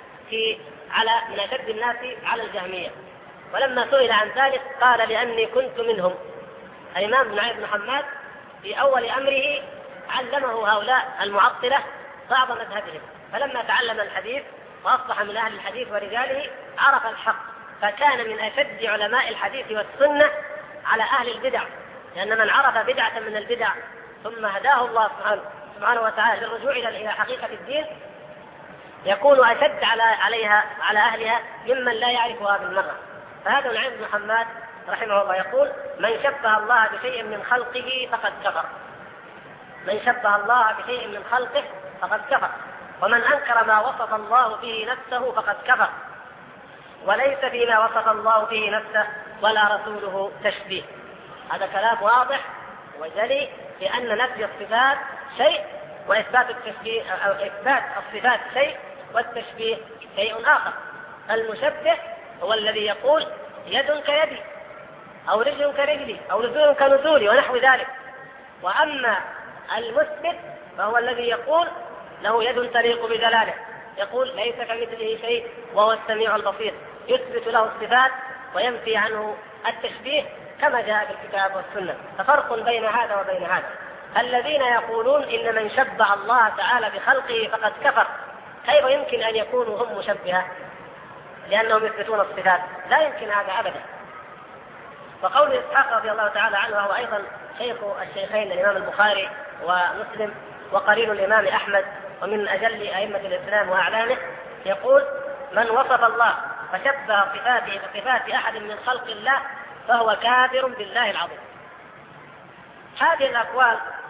على الجهمية. ولما سئل عن ذلك قال لأني كنت منهم. الإمام نعيم بن حماد في أول أمره علمه هؤلاء المعطلة بعض مذهبهم، فلما تعلم الحديث وأصبح من أهل الحديث ورجاله عرف الحق، فكان من أشد علماء الحديث والسنة على أهل البدع، لأن من عرف بدعة من البدع ثم هداه الله سبحانه وتعالى للرجوع إلى حقيقة الدين يكون أشد على أهلها ممن لا يعرفها بالمرة. فهذا نعيم بن حماد رحمه الله يقول من شبه الله بشيء من خلقه فقد كفر. من شبه الله بشيء من خلقه فقد كفر، ومن أنكر ما وصف الله به نفسه فقد كفر، وليس فيما وصف الله به نفسه ولا رسوله تشبيه. هذا كلام واضح وجلي بأن نفي الصفات شيء وإثبات التشبيه أو إثبات الصفات شيء والتشبيه شيء آخر. المشبه هو الذي يقول يد كيدي أو رجل كرجلي أو نزول كنزولي ونحو ذلك. وأما المثبت فهو الذي يقول له يد تليق بجلاله، يقول ليس كمثله شيء وهو السميع البصير، يثبت له الصفات وينفي عنه التشبيه كما جاء في الكتاب والسنة. ففرق بين هذا وبين هذا. الذين يقولون إن من شبه الله تعالى بخلقه فقد كفر، كيف يمكن أن يكونوا هم مشبهة لأنهم يثبتون الصفات؟ لا يمكن هذا أبدا. وقول إسحاق رضي الله تعالى عنه وهو أيضا شيخ الشيخين الإمام البخاري ومسلم وقرين الإمام أحمد ومن أجل أئمة الإسلام وأعلامه، يقول من وصف الله فشبه صفاته بصفات أحد من خلق الله فهو كافر بالله العظيم. هذه الأقوال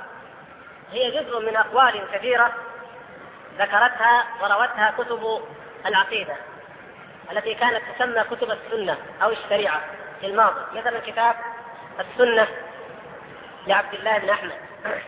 هي جزء من أقوال كثيرة ذكرتها وروتها كتب العقيدة التي كانت تسمى كتب السنة أو الشريعة في الماضي، مثلا كتاب السنة لعبد الله بن أحمد،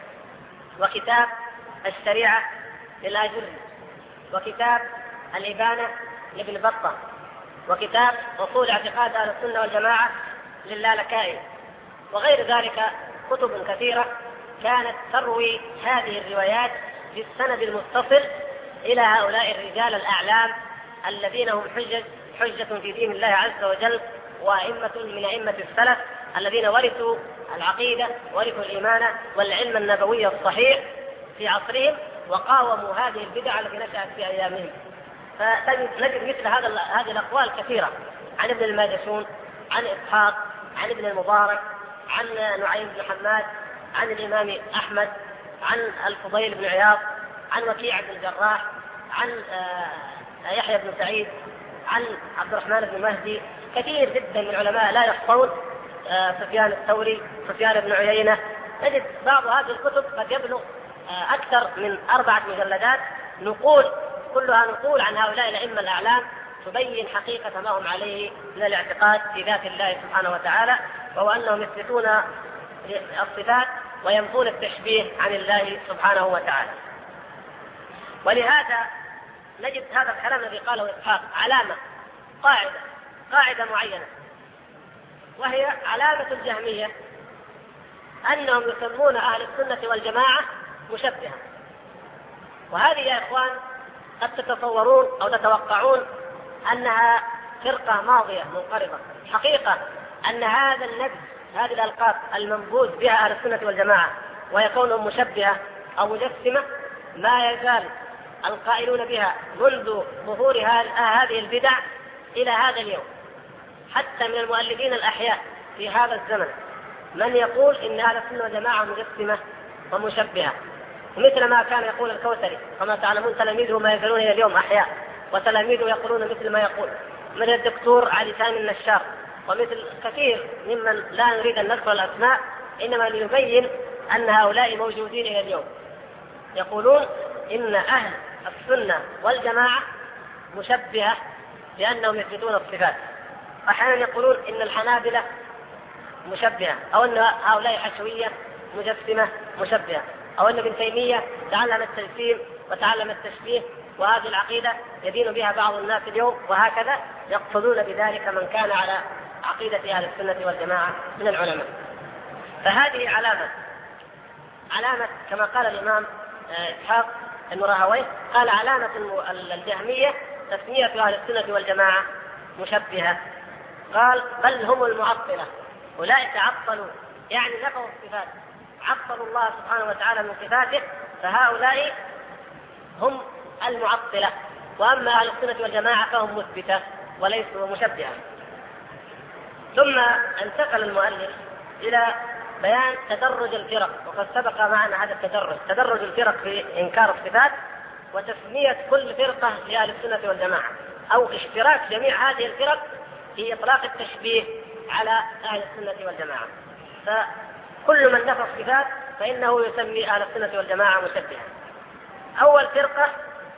وكتاب الشريعة للآجري، وكتاب الإبانة لابن بطة، وكتاب أصول اعتقاد أهل السنة والجماعة للالكائي، وغير ذلك كتب كثيرة كانت تروي هذه الروايات بالسند المتصل إلى هؤلاء الرجال الأعلام الذين هم حجة في دين الله عز وجل، وأئمة من أئمة السلف الذين ورثوا العقيدة، ورثوا الإيمان والعلم النبوي الصحيح في عصرهم، وقاوموا هذه البدع التي نشأت في أيامهم. فنجد مثل هذه الأقوال كثيرة عن ابن الماجشون، عن إسحاق، عن ابن المبارك، عن نعيم بن حماد، عن الإمام أحمد، عن الفضيل بن عياض، عن وكيع بن الجراح، عن يحيى بن سعيد، عن عبد الرحمن بن مهدي، كثير جدا من العلماء لا يحصون، سفيان الثوري، سفيان بن عيينة. نجد بعض هذه الكتب قد يبلغ أكثر من 4 مجلدات، نقول كلها نقول عن هؤلاء الأئمة الأعلام تبين حقيقة ما هم عليه من الاعتقاد في ذات الله سبحانه وتعالى، وهو أنهم يثبتون الصفات وينفون التشبيه عن الله سبحانه وتعالى. ولهذا نجد هذا الكلام الذي قاله إسحاق علامة، قاعدة معينة، وهي علامة الجهمية أنهم يسمون أهل السنة والجماعة مشبهة. وهذه يا إخوان قد تتصورون أو تتوقعون أنها فرقة ماضية منقرضة. حقيقة أن هذا النبذ، هذه الألقاب المنبوذ بها أهل السنة والجماعة وهي كونهم مشبهة أو مجسمة، ما يزال القائلون بها منذ ظهور هذه البدع إلى هذا اليوم. حتى من المؤلفين الأحياء في هذا الزمن من يقول إن أهل السنة والجماعة مجسمة ومشبهة، مثل ما كان يقول الكوثري، كما تعلمون تلاميذه ما يزالون إلى اليوم أحياء، وتلاميذه يقولون مثل ما يقول، مثل الدكتور علي سامي النشار، ومثل كثير ممن لا نريد أن نذكر الأسماء، إنما ليبين أن هؤلاء موجودين إلى اليوم. يقولون إن أهل السنة والجماعة مشبهة لأنهم يثبتون الصفات. أحيانا يقولون إن الحنابلة مشبهة، أو أن هؤلاء حشوية مجسمة مشبهة، أو أن ابن تيمية تعلم التجسيم وتعلم التشبيه، وهذه العقيدة يدين بها بعض الناس اليوم، وهكذا يقصدون بذلك من كان على عقيدة أهل السنة والجماعة من العلماء. فهذه علامة كما قال الإمام إسحاق بن راهويه، قال علامة الجهمية تسمية أهل السنة والجماعة مشبهة. قال بل هم المعطلة، أولئك عطلوا يعني نفوا الصفات، عطلوا الله سبحانه وتعالى من صفاته، فهؤلاء هم المعطلة. وأما أهل السنة والجماعة فهم مثبتة وليسوا مشبهة. ثم انتقل المؤلف إلى بيان تدرج الفرق، وقد سبق معنا هذا تدرج الفرق في إنكار الصفات، وتسمية كل فرقة لأهل السنة والجماعة، أو اشتراك جميع هذه الفرق في إطلاق التشبيه على أهل السنة والجماعة. فكل من نفى الصفات فإنه يسمي أهل السنة والجماعة مشبهة. أول فرقة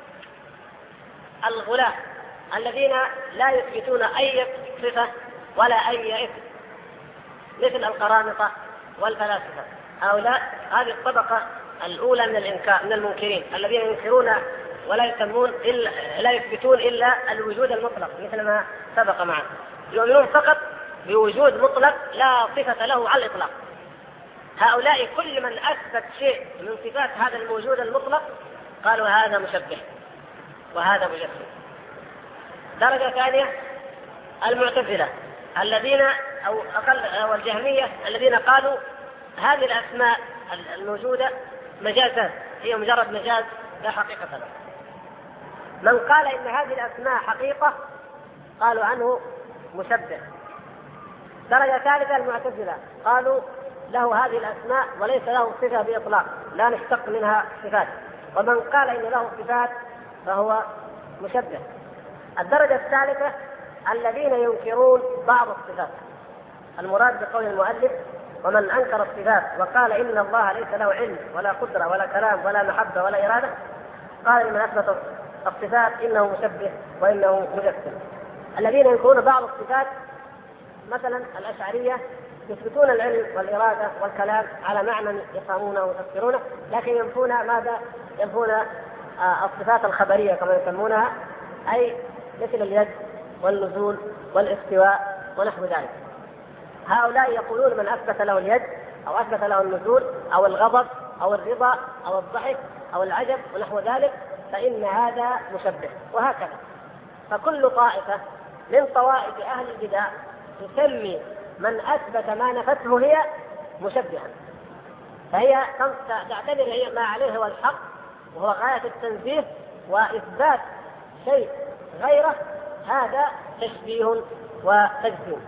الغلاة الذين لا يثبتون أي صفة ولا أي اسم، مثل القرامطة والفلاسفة. هؤلاء هذه الطبقة الأولى من المنكرين، الذين ينكرون ولا يسمون لا يثبتون إلا الوجود المطلق، مثل ما سبق معنا، يؤمنون فقط بوجود مطلق لا صفة له على الإطلاق. هؤلاء كل من أثبت شيء من صفات هذا الموجود المطلق قالوا هذا مشبه وهذا مجسم. درجة ثانية المعتزلة الذين أو الجهمية الذين قالوا هذه الأسماء الموجودة مجازات، هي مجرد مجاز لا حقيقة له. من قال إن هذه الأسماء حقيقة قالوا عنه مشبه. درجة ثالثة المعتزلة قالوا له هذه الأسماء وليس له صفة بإطلاق، لا نشتق منها صفات، ومن قال إن له صفات فهو مشبه. الدرجة الثالثة الذين ينكرون بعض الصفات. المراد بقول المؤلف ومن أنكر الصفات وقال إن الله ليس له علم ولا قدرة ولا كلام ولا محبة ولا إرادة، قال لمن أثبت الصفات إنه مشبه وإنه مجسم. الذين ينكرون بعض الصفات مثلا الأشعرية يثبتون العلم والإرادة والكلام على معنى يفهمونه ويفسرونه، لكن ينفون ماذا؟ ينفون الصفات الخبرية كما يسمونها، أي مثل اليد والنزول والاستواء ونحو ذلك. هؤلاء يقولون من أثبت له اليد أو أثبت له النزول أو الغضب أو الرضا أو الضحك أو العجب ونحو ذلك فإن هذا مشبه، وهكذا. فكل طائفة من طوائف أهل البدع تسمي من أثبت ما نفته هي مشبها، فهي تعتبر هي ما عليه هو الحق وهو غاية التنزيه، وإثبات شيء غيره هذا تشبيه وتجسيم.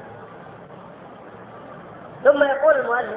ثم يقول المؤلف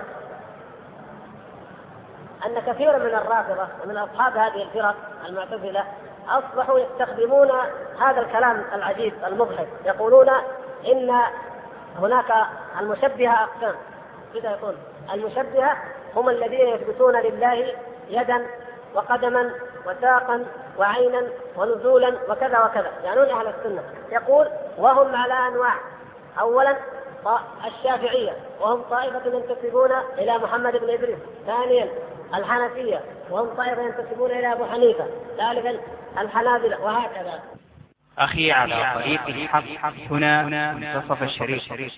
أن كثيرا من الرافضة ومن أصحاب هذه الفرق المعتزلة أصبحوا يستخدمون هذا الكلام العجيب المضحك، يقولون إن هناك المشبهة أقسام. كذا يقول المشبهة هم الذين يثبتون لله يدا وقدما وساقا وعينا ونزولا وكذا وكذا، يعنون أهل السنة. يقول وهم على أنواع: أولا الشافعية وهم طائفة ينتسبون إلى محمد بن إدريس، ثانيا الحنفية وهم طائفة ينتسبون إلى أبو حنيفة، ثالثا الحنابلة، وهكذا. أخي على طريق الحق هنا منتصف الشريط.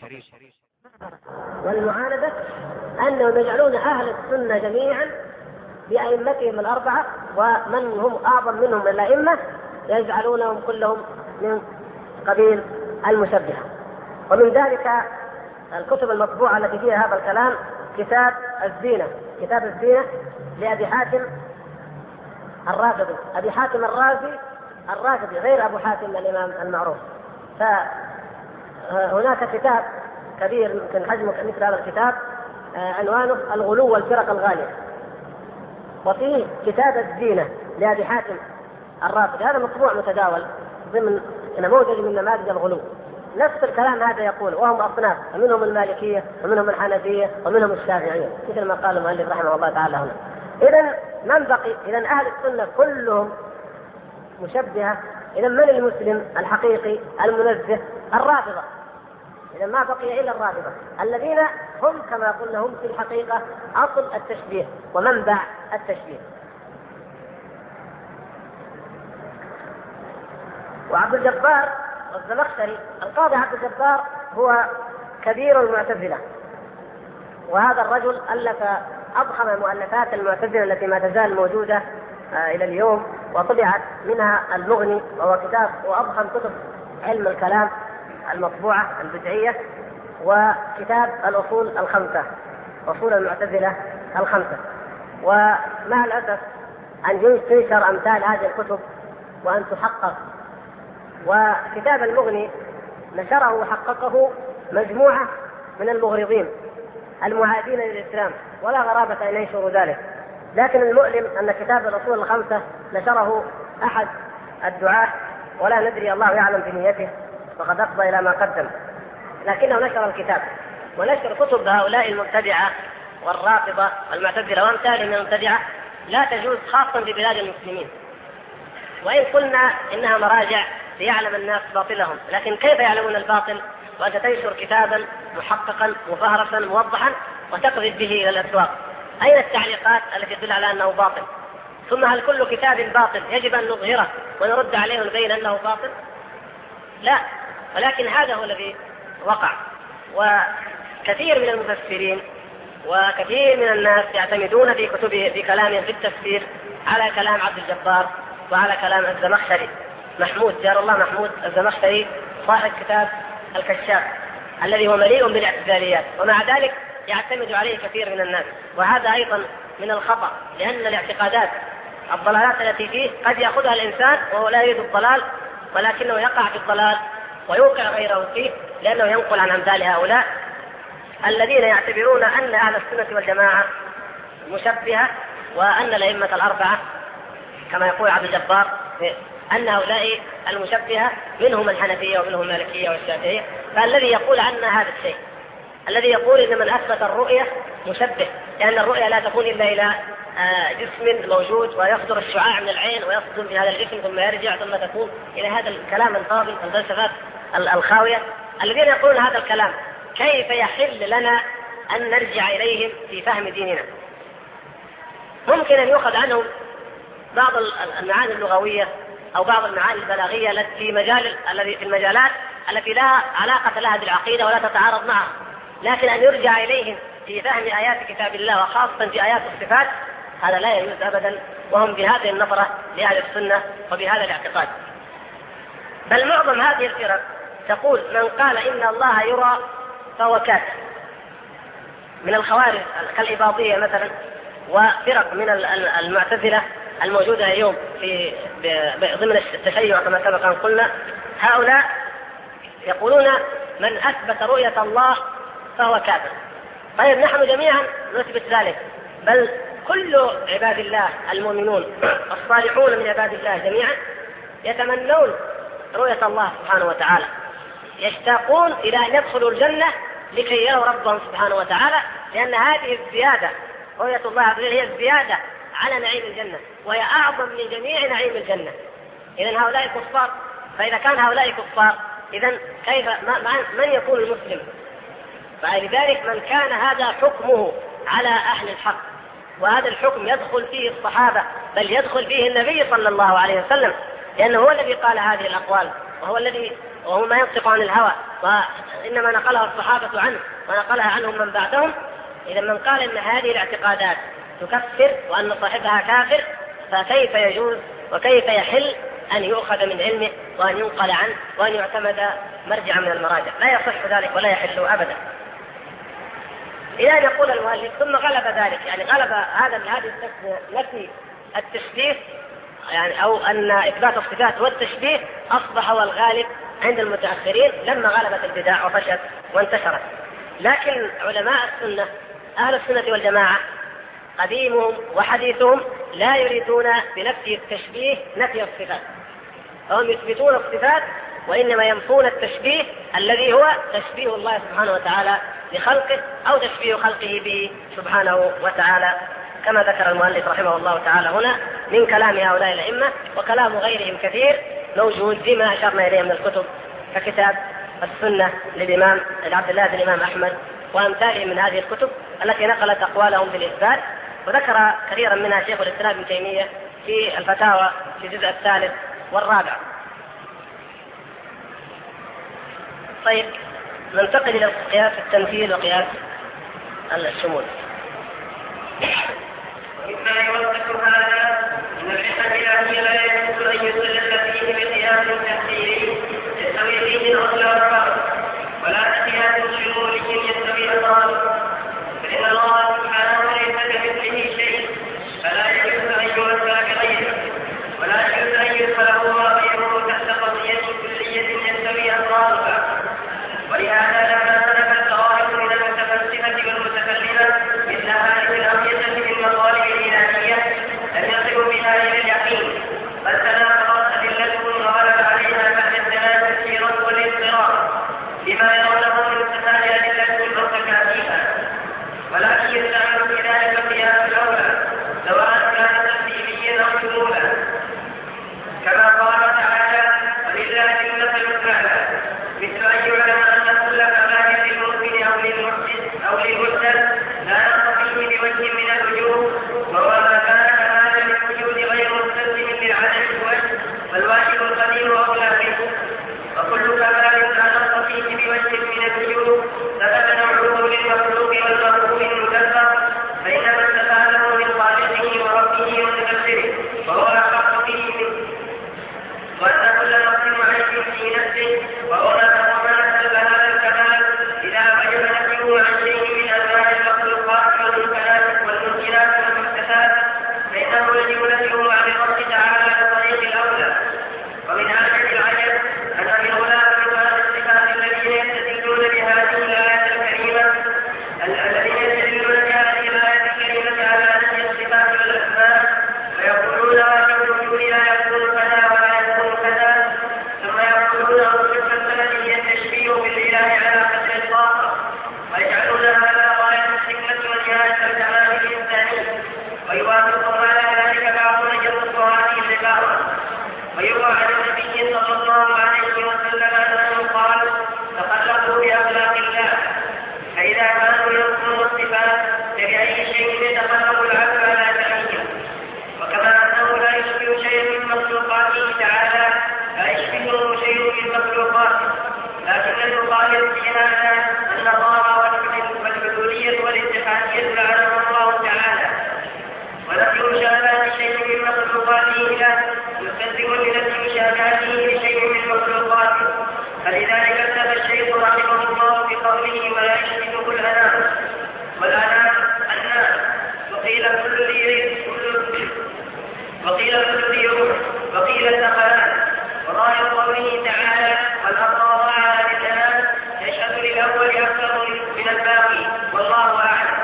والمعاندة أنهم يجعلون أهل السنة جميعا بأئمتهم الأربعة ومن هم أعظم منهم من الأئمة يجعلونهم كلهم من قبيل المشبهة. ومن ذلك الكتب المطبوعة التي فيها هذا الكلام كتاب الزينة لأبي حاتم الرافضي، أبي حاتم الرافضي غير أبو حاتم الإمام المعروف. فهناك كتاب كبير يمكن حجمه مثل هذا الكتاب عنوانه الغلو والفرق الغالية، وفيه كتاب الزينة لأبي حاتم الرافضي، هذا مطبوع متداول ضمن نموذج من نماذج الغلو. نفس الكلام هذا يقول، وهم أصناف، ومنهم المالكية ومنهم الحنفية ومنهم الشافعية، مثل ما قال المؤلف رحمه الله تعالى هنا. إذن من بقي؟ إذن أهل السنة كلهم مشبهة. إذن من المسلم الحقيقي المنزه؟ الرافضة. إذن ما بقي إلا الرافضة الذين هم كما قلنا هم في الحقيقة أصل التشبيه ومنبع التشبيه. وعبد الجبار الزمخشري، القاضي عبد الجبار هو كبير المعتزلة، وهذا الرجل ألف أضخم مؤلفات المعتزلة التي ما تزال موجودة إلى اليوم، وطبعت منها المغني وهو كتاب وأضخم كتب علم الكلام المطبوعة البدعية، وكتاب الأصول الخمسة، أصول المعتزلة الخمسة. ومع الأسف أن تنشر أمثال هذه الكتب وأن تحقق. وكتاب المغني نشره وحققه مجموعة من المغرضين المعادين للإسلام، ولا غرابة أن ينشروا ذلك. لكن المؤلم أن كتاب الأصول الخمسة نشره أحد الدعاة، ولا ندري، الله يعلم بنيته، وقد أفضى إلى ما قدم، لكنه نشر الكتاب. ونشر كتب هؤلاء المبتدعة والرافضة والمعتزلة وأمثالهم من المبتدعة لا تجوز، خاصة في بلاد المسلمين. وإن قلنا إنها مراجع ليعلم الناس باطلهم، لكن كيف يعلمون الباطل وأنت تنشر كتابا محققا مفهرسا موضحا وتقذف به إلى الأسواق؟ أين التعليقات التي تدل على أنه باطل؟ ثم هل كل كتاب باطل يجب أن نظهره ونرد عليه ونبين أنه باطل؟ لا، ولكن هذا هو الذي وقع. وكثير من المفسرين وكثير من الناس يعتمدون في كتبه في كلامهم في التفسير على كلام عبد الجبار وعلى كلام الزمخشري محمود، جار الله محمود الزمخشري، صاحب كتاب الكشاف الذي هو مليء بالاعتزاليات، ومع ذلك يعتمد عليه كثير من الناس. وهذا أيضا من الخطأ، لأن الاعتقادات الضلالات التي فيه قد يأخذها الإنسان وهو لا يريد الضلال، ولكنه يقع في الضلال ويوقع غيره فيه، لأنه ينقل عن أمثال هؤلاء الذين يعتبرون أن أهل السنة والجماعة مشبهة، وأن الأئمة الأربعة كما يقول عبد الجبار أن هؤلاء المشبهة منهم الحنفية ومنهم المالكية والشافعية. فالذي يقول عنا هذا الشيء الذي يقول إن من أثبت الرؤية مشبه، لأن الرؤية لا تكون إلا إلى جسم موجود ويصدر الشعاع من العين ويصدر في هذا الجسم ثم يرجع ثم تكون إلى هذا الكلام الفاضي الفلسفات الخاوية. الذين يقولون هذا الكلام كيف يحل لنا أن نرجع إليهم في فهم ديننا؟ ممكن أن يؤخذ عنهم بعض المعاني اللغوية أو بعض المعاني البلاغية التي في المجالات التي لا علاقة لها بالعقيدة ولا تتعارض معها، لكن أن يرجع إليهم في فهم آيات كتاب الله وخاصة في آيات الصفات هذا لا يجوز أبدا، وهم بهذه النظرة لأهل السنة وبهذا الاعتقاد. بل معظم هذه الفرق تقول من قال إن الله يرى فهو كافر، من الخوارج كالإباضية مثلا وفرق من المعتزلة الموجودة اليوم في ضمن التشيع كما سبق أن قلنا. هؤلاء يقولون من أثبت رؤية الله فهو كافر. طيب نحن جميعا نثبت ذلك، بل كل عباد الله المؤمنون الصالحون من عباد الله جميعا يتمنون رؤية الله سبحانه وتعالى، يشتاقون إلى أن يدخلوا الجنة لكي يروا ربهم سبحانه وتعالى، لأن هذه الزيادة رؤية الله هي الزيادة على نعيم الجنة وهي أعظم من جميع نعيم الجنة. إذن هؤلاء كفار، فإذا كان هؤلاء كفار إذن كيف من يكون المسلم؟ فلذلك من كان هذا حكمه على أهل الحق، وهذا الحكم يدخل فيه الصحابة بل يدخل فيه النبي صلى الله عليه وسلم، لأنه هو الذي قال هذه الأقوال وهو ما ينطق عن الهوى، وإنما نقلها الصحابة عنه ونقلها عنهم من بعدهم. إذا من قال إن هذه الاعتقادات تكفر وأن صاحبها كافر فكيف يجوز وكيف يحل أن يؤخذ من علمه وأن ينقل عنه وأن يعتمد مرجعا من المراجع؟ لا يصح ذلك ولا يحل أبدا. إلى أن يقول المؤلف ثم غلب ذلك، يعني غلب هذه نفي التشبيه، يعني أو أن إثبات الصفات والتشبيه أصبح هو الغالب عند المتأخرين لما غلبت البدع وفشت وانتشرت. لكن علماء السنة أهل السنة والجماعة قديمهم وحديثهم لا يريدون بنفي التشبيه نفي الصفات، فهم يثبتون الصفات وإنما ينفون التشبيه الذي هو تشبيه الله سبحانه وتعالى لخلقه أو تشبيه خلقه به سبحانه وتعالى، كما ذكر المؤلف رحمه الله تعالى هنا من كلام هؤلاء الأئمة، وكلام غيرهم كثير موجود فيما أشرنا إليه من الكتب ككتاب السنة للإمام عبد الله بن الإمام أحمد وأمثاله من هذه الكتب التي نقلت أقوالهم بالإثبات، وذكر كثيرا منها شيخ الإسلام ابن تيمية في الفتاوى في الجزء الثالث والرابع. طيب ننتقل إلى قياس التمثيل وقياس الشمول. ومما يوضح هذا أن الحنابلة لا يجوز أن يستدل فيه بقياس تمثيلي يستوي فيه الأصل والفرع، ولا بقياس شمولي يستوي الأصل، فإن الله سبحانه ليس كمثله شيء فلا يجوز أن يوصل بغيره، ولا يجوز أن يدخل هو وغيره تحت قضية كلية يستوي أصلها. ولهذا لما سلف الطوائف من المتفلسفة والمتكلمة مثل هذه الأمثلة من المطالب الإلهية لم يصلوا بها إلى اليقين، بل تناقضت أدلتهم وغلب عليها بعد الدلالة السيرة والاضطراب بما يرونه من استفاد أدلتهم أو تكاتيفها، ولكن يستعمل في ذلك قياس الأولى سواء كان تفصيليا أو شمولا، كما قال تعالى ولله المثل الأعلى، مثل أن يعلم أن كل كمال للمؤمن أو للمسلم لا ينطفيه بوجه من الوجوه، وهو ما كان كمالا للوجود غير مستلزم للعدم الوجه، فالواجب القديم أولى منه، وكل كمال لا ينطفيه بوجه من الوجوه ثبت نوعه للمخلوق والمخلوق المدبر، فإنما استفاده من خالقه وربه ومدبره وهو أحق به منه، وأن كل نفس معين في نفسه وهو ما نسب هذا الكمال إذا وجب نفيه عن شيء من أنواع المخلوقات والممكنات والممكنات والمحدثات فإنه يجب نفيه عن الرب تعالى بطريق الأولى. ومن أعجب العجب أن من هؤلاء من أهل الصفات الذين يستدلون بهذه الآية الكريمة على نفي الصفات والأسماء ويقولون واجب الوجود لا يكون كذا ولا يكون كذا، ثم يقولون أو صفة الذي هذا النصارى والحلولية والاتحادية لعنهم الله تعالى، ونفي مشابهة شيء من مخلوقاته له يستلزم بنفي مشابهته لشيء من مخلوقاته، فلذلك اكتفى الشيخ رحمه الله بقوله ولا يشبهه الأنام، والأنام الناس، وقيل كل ذي روح، وقيل الثقلان. وظاهر قوله تعالى والأرض وضعها للأنام يشهد للأول أكثر من الباقي، والله أعلم.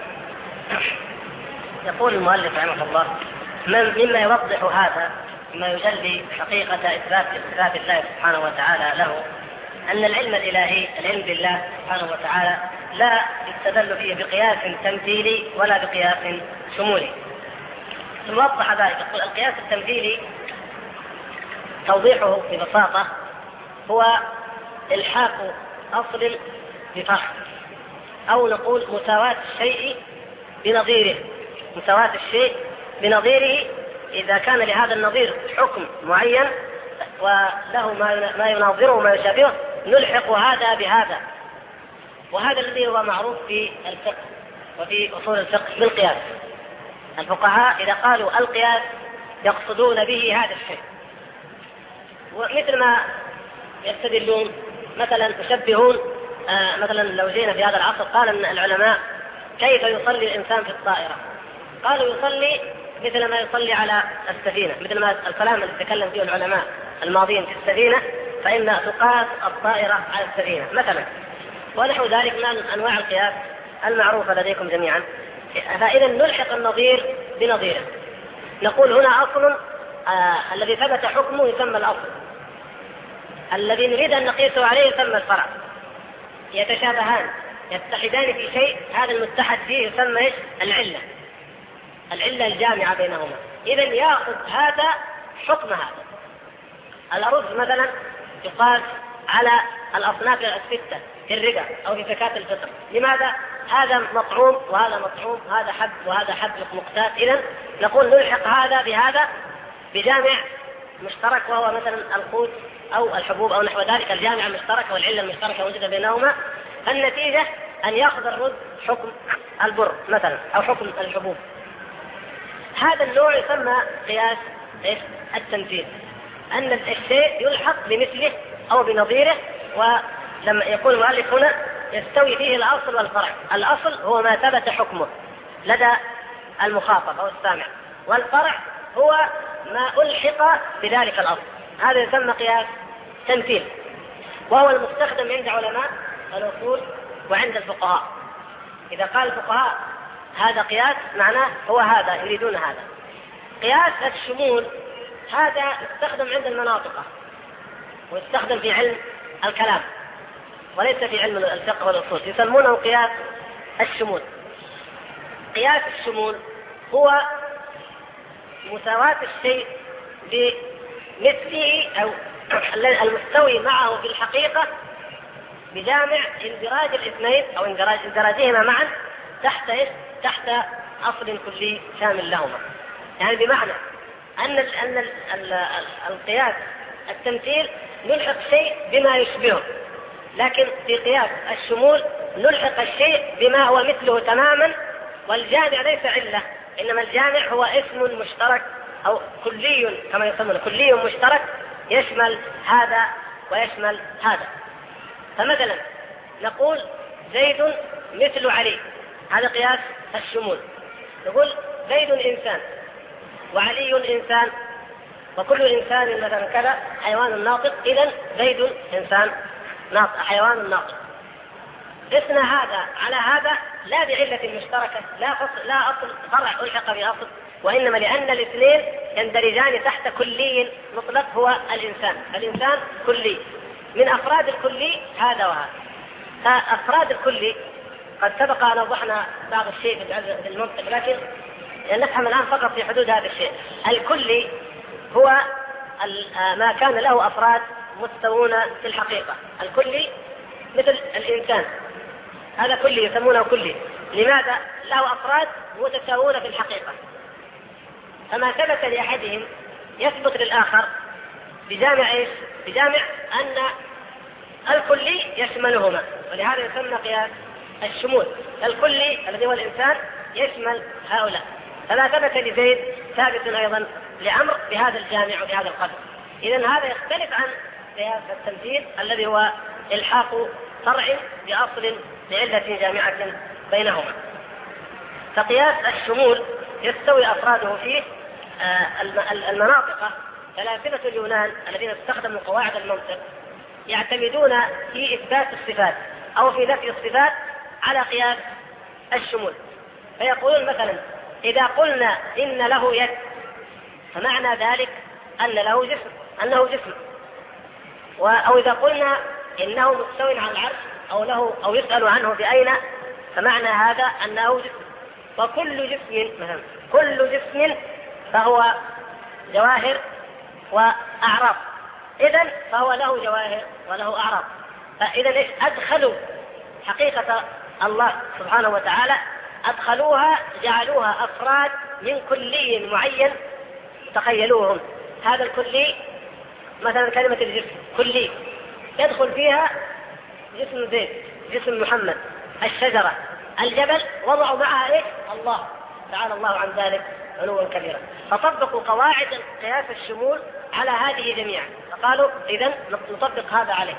يقول المؤلف رحمه الله مما يوضح هذا، مما يجلي حقيقة إثبات الله سبحانه وتعالى له، أن العلم الإلهي، العلم بالله سبحانه وتعالى، لا يستدل فيه بقياس تمثيلي ولا بقياس شمولي. ثم وضح ذلك، يقول القياس التمثيلي توضيحه ببساطة هو إلحاق أصل بفرع، أو نقول مساواة الشيء بنظيره، مساواة الشيء بنظيره إذا كان لهذا النظير حكم معين وله ما يناظره وما يشابهه نلحق هذا بهذا. وهذا الذي هو معروف في الفقه وفي أصول الفقه بالقياس. الفقهاء إذا قالوا القياس يقصدون به هذا الشيء، ومثل ما يستدلون مثلا يشبهون مثلا لو جينا في هذا العصر قال أن العلماء كيف يصلي الإنسان في الطائرة؟ قالوا يصلي مثل ما يصلي على السفينة، مثل ما الكلام الذي تكلم فيه العلماء الماضين في السفينة فإن تقاس الطائرة على السفينة مثلا، ونحو ذلك من أنواع القياس المعروفة لديكم جميعا. فإذا نلحق النظير بنظيره، نقول هنا أصل الذي ثبت حكمه يسمى الأصل، الذي نريد أن نقيسه عليه يسمى الفرع، يتشابهان يتحدان في شيء، هذا المتحد فيه يسمى العلة، العلة الجامعة بينهما. إذن يأخذ هذا حكم هذا. الأرز مثلا يقاس على الأصناف الستة في الربا أو في زكاة الفطر. لماذا؟ هذا مطعوم وهذا مطعوم، هذا حب وهذا حب مقتات. إذن نقول نلحق هذا بهذا بجامع مشترك، وهو مثلا القوت أو الحبوب أو نحو ذلك، الجامعة المشتركة والعلة المشتركة وجد بينهما. النتيجة أن يأخذ الرز حكم البر مثلا أو حكم الحبوب. هذا النوع يسمى قياس التمثيل، أن الشيء يلحق بمثله أو بنظيره. ولما يقول المؤلف هنا يستوي فيه الأصل والفرع. الأصل هو ما ثبت حكمه لدى المخاطب أو السامع، والفرع هو ما ألحق بذلك الأصل. هذا يسمى قياس تمثيل، وهو المستخدم عند علماء الأصول وعند الفقهاء. إذا قال الفقهاء هذا قياس معناه هو هذا، يريدون هذا. قياس الشمول هذا يستخدم عند المناطق ويستخدم في علم الكلام وليس في علم الفقه والأصول، يسمونه قياس الشمول. قياس الشمول هو مساواة الشيء بمثله أو المستوي معه في الحقيقة بجامع اندراج الاثنين أو اندراجهما معا تحت أصل كلي شامل لهما. يعني بمعنى أن القياس التمثيل نلحق شيء بما يشبهه، لكن في قياس الشمول نلحق الشيء بما هو مثله تماما، والجامع ليس علة، إنما الجامع هو اسم مشترك أو كلي كما يسمونه، كلي مشترك يشمل هذا ويشمل هذا. فمثلا نقول زيد مثل علي، هذا قياس الشمول. نقول زيد إنسان وعلي إنسان وكل إنسان مثلا كذا حيوان ناطق، إذن زيد إنسان ناطق حيوان ناطق. قسنا هذا على هذا لا بعلة مشتركة، لا أصل فرع ألحق بأصل، وإنما لأن الاثنين يندرجان تحت كلي مطلق هو الإنسان. الإنسان كلي، من أفراد الكلي هذا وهذا. فأفراد الكلي قد سبق أن وضحنا بعض الشيء في المنطق، لكن نفهم الآن فقط في حدود هذا الشيء. الكلي هو ما كان له أفراد مستوون في الحقيقة. الكلي مثل الإنسان، هذا كلي يسمونه كلي. لماذا؟ له أفراد متساوون في الحقيقة، فما ثبت لأحدهم يثبت للآخر بجامع إيش؟ بجامع أن الكلي يشملهما، ولهذا يسمى قياس الشمول. الكلي الذي هو الإنسان يشمل هؤلاء، فلا ثبت لزيد ثابت أيضا لعمرو بهذا الجامع وبهذا القدر. إذن هذا يختلف عن قياس التمثيل الذي هو إلحاق فرع بأصل لعلة جامعة بينهما. فقياس الشمول يستوي أفراده فيه المناطق. فلاسفة اليونان الذين استخدموا قواعد المنطق يعتمدون في إثبات الصفات أو في نفي الصفات على قياس الشمول. فيقولون مثلا إذا قلنا إن له يد فمعنى ذلك أن له جسم، أنه جسم. أو إذا قلنا إنه مستوٍ على العرش أو يسأل عنه بأين، فمعنى هذا أنه جسم. وكل جسم مثلا كل جسم فهو جواهر وأعراض، إذن فهو له جواهر وله أعراض. فإذا أدخلوا حقيقة الله سبحانه وتعالى، أدخلوها جعلوها أفراد من كلي معين. تخيلوهم هذا الكلي مثلا كلمة الجسم كلي يدخل فيها جسم زيد، جسم محمد، الشجرة، الجبل، وضعوا معها إيه؟ الله تعالى الله عن ذلك علوا كبيرا. فطبقوا قواعد قياس الشمول على هذه جميعا، فقالوا إذن نطبق هذا عليه.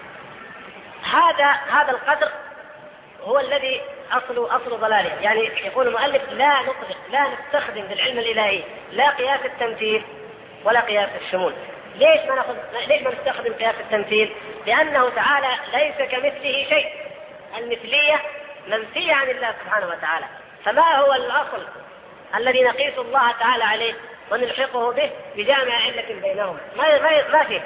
هذا القدر هو الذي أصل ضلاله. يعني يقول المؤلف لا نطلق لا نستخدم بالعلم الإلهي لا قياس التمثيل ولا قياس الشمول. ليش ما نستخدم قياس التمثيل؟ لأنه تعالى ليس كمثله شيء، المثلية منفية عن الله سبحانه وتعالى. فما هو الأصل الذي نقيس الله تعالى عليه ونلحقه به بجامع علة بينهم؟ ما فيه.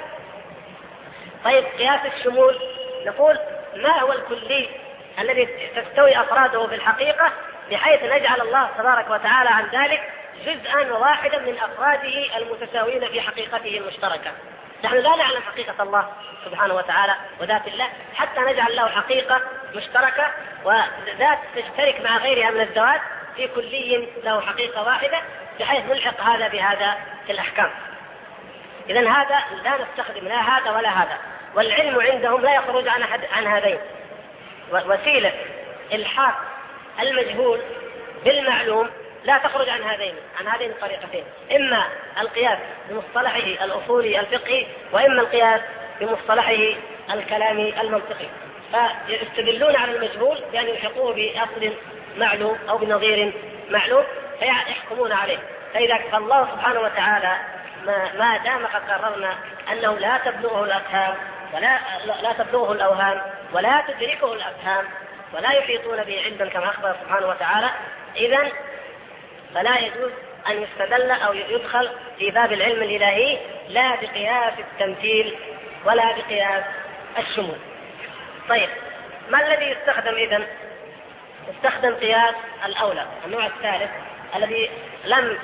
طيب قياس الشمول نقول ما هو الكلي الذي تستوي أفراده في الحقيقة بحيث نجعل الله تبارك وتعالى عن ذلك جزءا واحدا من أفراده المتساوين في حقيقته المشتركة. نحن لا نعلم حقيقة الله سبحانه وتعالى وذات الله حتى نجعل له حقيقة مشتركة وذات تشترك مع غيرها من الذوات في كلي له حقيقة واحدة بحيث نلحق هذا بهذا في الأحكام. إذن هذا لا نستخدم لا هذا ولا هذا. والعلم عندهم لا يخرج عن هذين. وسيلة إلحاق المجهول بالمعلوم لا تخرج عن هذين الطريقتين، إما القياس بمصطلحه الأصولي الفقهي، وإما القياس بمصطلحه الكلامي المنطقي. فيستدلون على المجهول بأن يلحقوه بأصل معلوم أو بنظير معلوم فيحكمون عليه. فالله سبحانه وتعالى ما دام قد قررنا أنه لا تبلغه الأفهام ولا تبلغه الأوهام ولا تدركه الأفهام ولا يحيطون به علما كما أخبر سبحانه وتعالى، إذن فلا يجوز أن يستدل أو يدخل في باب العلم الإلهي لا بقياس التمثيل ولا بقياس الشمول. طيب ما الذي يستخدم إذن؟ يستخدم قياس الأولى، النوع الثالث الذي لم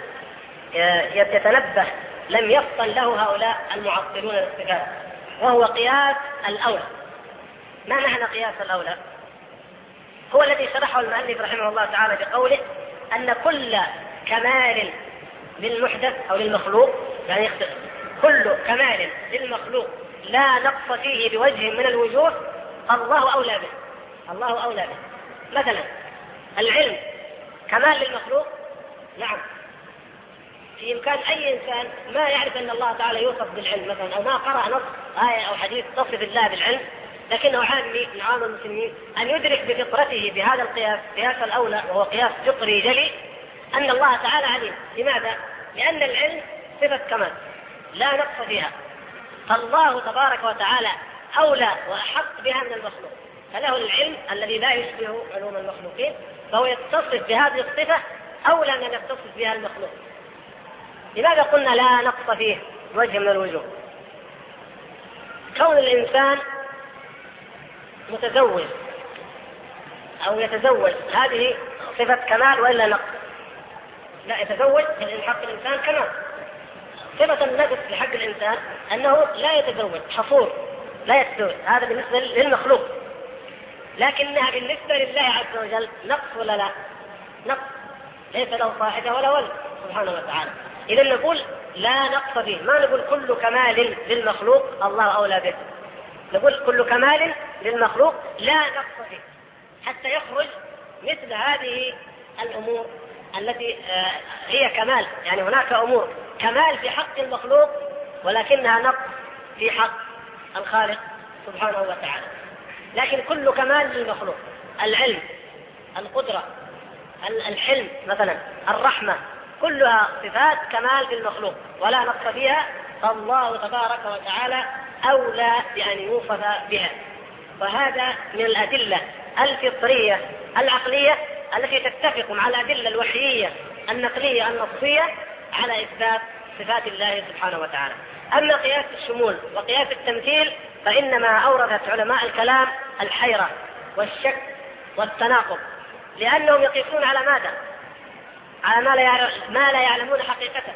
يتنبه لم يفطن له هؤلاء المعطلون للصفات، وهو قياس الأولى. ما معنى قياس الأولى؟ هو الذي شرحه المؤلف رحمه الله تعالى بقوله أن كل كمال للمحدث أو للمخلوق، يعني كل كمال للمخلوق لا نقص فيه بوجه من الوجوه الله أولى به. مثلا العلم كمال للمخلوق، نعم، في إمكان أي إنسان ما يعرف أن الله تعالى يوصف بالعلم مثلا، أو ما قرأ نص آية أو حديث تصف الله بالعلم، لكنه عامي من عام المسلمين أن يدرك بفطرته بهذا القياس، قياس الأولى، وهو قياس فطري جلي، أن الله تعالى عليم. لماذا؟ لأن العلم صفة كمال لا نقص فيها، فالله تبارك وتعالى أولى وأحق بها من المخلوق، فله العلم الذي لا يشبه علوم المخلوقين، فهو يتصف بهذه الصفة أولى من أن يتصف بها المخلوق. لماذا قلنا لا نقص فيه بوجه من الوجوه؟ كون الإنسان متزوج أو يتزوج هذه صفة كمال وإلا نقص؟ لا، يتزوج من حق الإنسان كمال. صفة النقص في حق الإنسان أنه لا يتزوج، حصور لا يتزوج، هذا بالنسبة للمخلوق، لكنها بالنسبة لله عز وجل نقص ولا لا؟ نقص، ليس له صاحبة ولا ولد سبحانه وتعالى. إذا نقول لا نقص فيه، ما نقول كل كمال للمخلوق الله أولى به، نقول كل كمال للمخلوق لا نقص فيه، حتى يخرج مثل هذه الأمور التي هي كمال. يعني هناك أمور كمال في حق المخلوق ولكنها نقص في حق الخالق سبحانه وتعالى. لكن كل كمال للمخلوق، العلم، القدرة، الحلم مثلا، الرحمة، كلها صفات كمال في المخلوق ولا نقص فيها، فالله تبارك وتعالى أولى بأن يوصف بها. وهذا من الأدلة الفطرية العقلية التي تتفق مع الأدلة الوحيية النقلية النصية على إثبات صفات الله سبحانه وتعالى. أما قياس الشمول وقياس التمثيل فإنما أوردت علماء الكلام الحيرة والشك والتناقض، لأنهم يقيسون على ماذا؟ على ما لا يعلمون حقيقته.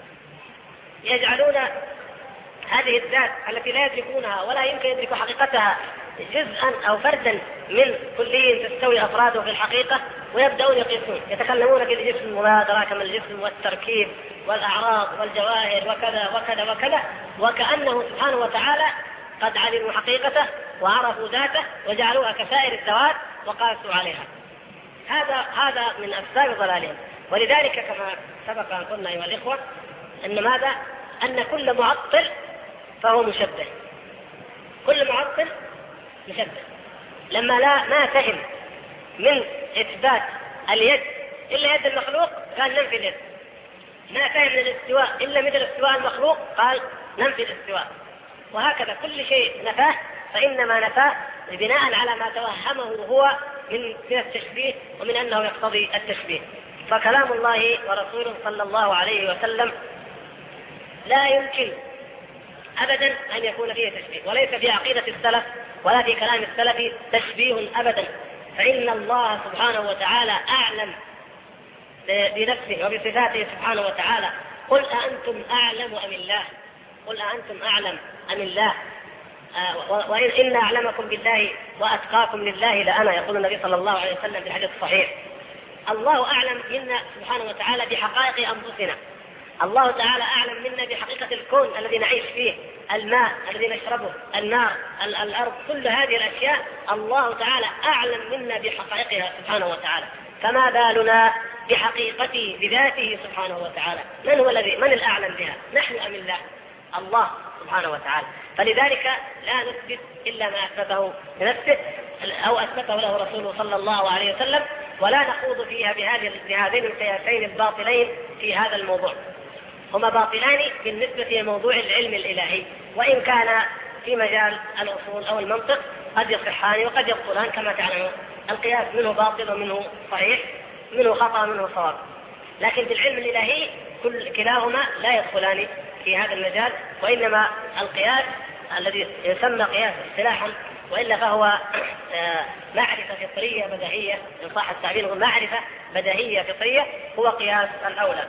يجعلون هذه الذات التي لا يدركونها ولا يمكن يدركوا حقيقتها جزءا أو فردا من كلي تستوي أفراده في الحقيقة، ويبدأون يقيسون، يتكلمون في الجسم وما أدراك ما الجسم والتركيب والأعراض والجواهر وكذا وكذا وكذا، وكأنه سبحانه وتعالى قد علموا حقيقته وعرفوا ذاته وجعلوها كسائر الذوات وقاسوا عليها. هذا من أسباب ضلالهم. ولذلك كما سبق أن قلنا أيها الإخوة أن ماذا؟ أن كل معطل فهو مشبه، كل معطل مشبه. لما ما فهم من إثبات اليد إلا يد المخلوق قال ننفي اليد، ما فهم من الاستواء إلا مثل استواء المخلوق قال ننفي الاستواء، وهكذا كل شيء نفاه فإنما نفاه بناء على ما توهمه هو من التشبيه ومن أنه يقتضي التشبيه. فكلام الله ورسوله صلى الله عليه وسلم لا يمكن أبدا أن يكون فيه تشبيه، وليس في عقيدة السلف ولا في كلام السلف تشبيه أبدا، فإن الله سبحانه وتعالى أعلم بنفسه وبصفاته سبحانه وتعالى. قل أأنتم أعلم أم الله؟ قل أأنتم أعلم أم الله؟ وإن أعلمكم بالله وأتقاكم لله لأنا، يقول النبي صلى الله عليه وسلم في الحديث الصحيح. الله أعلم منا سبحانه وتعالى بحقائق أنفسنا، الله تعالى أعلم منا بحقيقة الكون الذي نعيش فيه، الماء الذي نشربه، النار، الأرض، كل هذه الأشياء الله تعالى أعلم منا بحقائقها سبحانه وتعالى، فما بالنا بحقيقته بذاته سبحانه وتعالى؟ من الأعلم بها، نحن أم الله؟ الله سبحانه وتعالى. فلذلك لا نثبت إلا ما أثبته لنفسه أو أثبته له رسوله صلى الله عليه وسلم، ولا نخوض فيها بهذين القياسين الباطلين في هذا الموضوع. هما باطلان بالنسبة لموضوع العلم الإلهي، وإن كان في مجال الأصول أو المنطق قد يصحان وقد يبطلان كما تعلمون. القياس منه باطل ومنه صحيح، منه خطأ ومنه صواب، لكن في العلم الإلهي كلاهما لا يدخلان في هذا المجال، وإنما القياس الذي يسمى قياس اصطلاحا وإلا فهو معرفة فطرية بديهية، إن صح التعبير معرفة بديهية فطرية، هو قياس الأولى.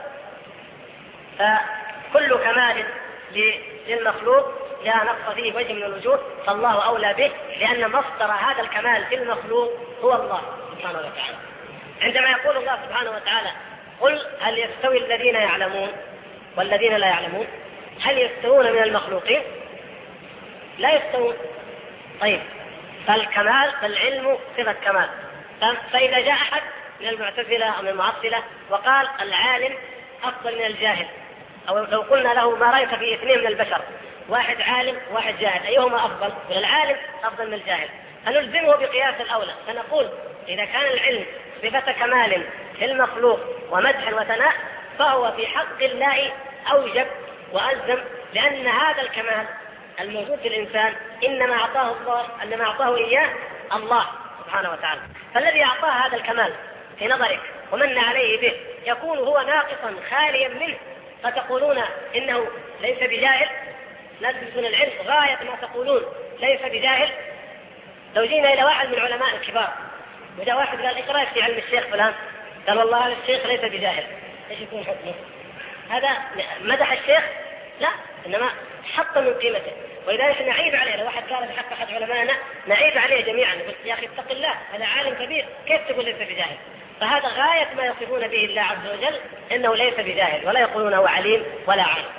فكل كمال للمخلوق لا نقص فيه وجه من الوجوه فالله أولى به، لأن مصدر هذا الكمال في المخلوق هو الله سبحانه وتعالى. عندما يقول الله سبحانه وتعالى قل هل يستوي الذين يعلمون والذين لا يعلمون؟ هل يستوون من المخلوقين؟ لا يستوون. طيب، فالكمال فالعلم صفة كمال. فإذا جاء أحد من المعتزلة أو من المعطلة وقال العالم أفضل من الجاهل، أو لو قلنا له ما رأيك في اثنين من البشر، واحد عالم وواحد جاهل، أيهما أفضل؟ العالم أفضل من الجاهل. فنلزمه بقياس الأولى، فنقول إذا كان العلم صفة كمال في المخلوق ومدح وثناء فهو في حق الله أوجب وألزم، لأن هذا الكمال الموجود في الإنسان إنما أعطاه الله، إنما أعطاه إياه الله سبحانه وتعالى. فالذي أعطاه هذا الكمال في نظرك ومن عليه به يكون هو ناقصا خاليا منه، فتقولون إنه ليس بجاهل؟ لا تلبسون العلم غاية ما تقولون ليس بجاهل. لو جينا إلى واحد من العلماء الكبار وجاء واحد قال اقرأ في علم الشيخ فلان، قال والله هذا الشيخ ليس بجاهل، ايش يكون حكمه؟ هذا مدح الشيخ؟ لا، إنما حط من قيمته. ولذلك نعيب عليه، لو واحد قال في حق أحد علمائنا نعيب عليه جميعا، نقول يا أخي اتق الله، هذا عالم كبير كيف تقول ليس بجاهل؟ فهذا غاية ما يصفون به الله عز وجل، إنه ليس بجاهل، ولا يقولون هو عليم ولا عالم.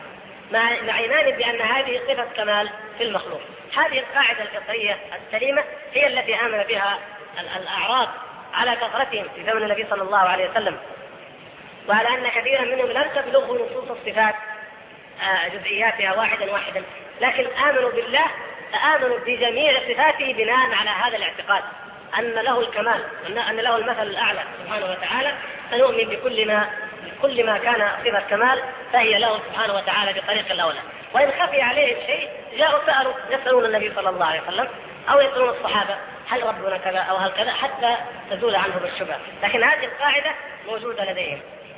مع إيمان بأن هذه صفة كمال في المخلوق. هذه القاعدة الفطرية السليمة هي التي آمن بها الأعراب على كثرتهم في زمن النبي صلى الله عليه وسلم، وعلى أن كثيرا منهم لم تبلغه نصوص الصفات جزئياتها واحدا واحدا، لكن آمنوا بالله فآمنوا بجميع صفاته بناء على هذا الاعتقاد أن له الكمال، أن له المثل الأعلى سبحانه وتعالى، فنؤمن بكل ما كان صفة كمال فهي له سبحانه وتعالى بطريق الأولى. وإن خفي عليهم شيء جاءوا يسألون النبي صلى الله عليه وسلم أو يسألون الصحابة هل ربنا كذا أو هل كذا، حتى تزول عنهم الشبهة. لكن هذه القاعدة موجودة لديهم.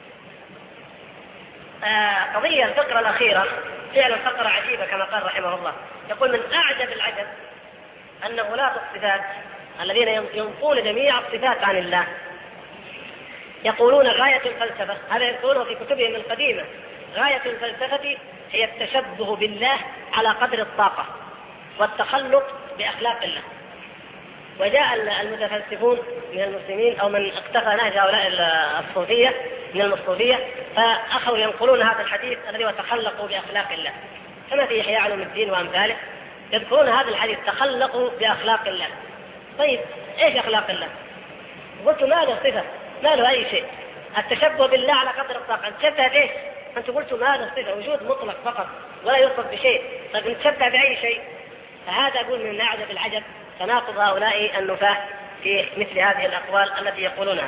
قضية الفقرة الأخيرة فعلا فقرة عجيبة كما قال رحمه الله، يقول من أعجب العجب أن غلاة الصفات الذين ينفون جميع الصفات عن الله يقولون غاية الفلسفة، هذا يقولونه في كتبهم القديمة، غاية الفلسفة هي التشبه بالله على قدر الطاقة والتخلق بأخلاق الله. وجاء المتفلسفون من المسلمين أو من اقتفى نهج هؤلاء الصوفية من المصوفية فأخذوا ينقلون هذا الحديث الذي وتخلقوا بأخلاق الله، كما في إحياء علوم الدين وأمثاله يذكرون هذا الحديث تخلقوا بأخلاق الله. طيب إيش أخلاق الله؟ قلت ما له صفة، ما له أي شيء، التشبه بالله على قدر الطاقة. نتشبه بإيش؟ أنت قلت ما له صفة، وجود مطلق فقط ولا يوصف بشيء، طيب نتشبه بأي شيء؟ فهذا أقول من أعجب العجب تناقض هؤلاء النفاة في مثل هذه الأقوال التي يقولونها.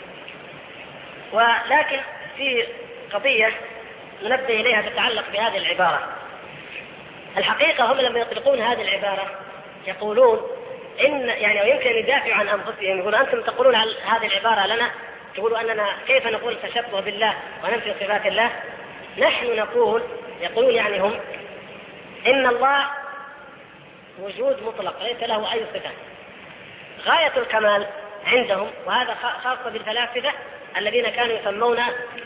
ولكن في قضية ننبه إليها تتعلق بهذه العبارة. الحقيقة هم لما يطلقون هذه العبارة يقولون إن يعني ويمكن أن يدافعوا عن أنفسهم، يقولون أنتم تقولون هذه العبارة لنا، تقولوا أننا كيف نقول تشبه بالله وننفي صفات الله؟ نحن نقول، يقولون يعني هم، إن الله وجود مطلق ليس له أي صفة، غاية الكمال عندهم، وهذا خاصة بالفلاسفة الذين كانوا يسمون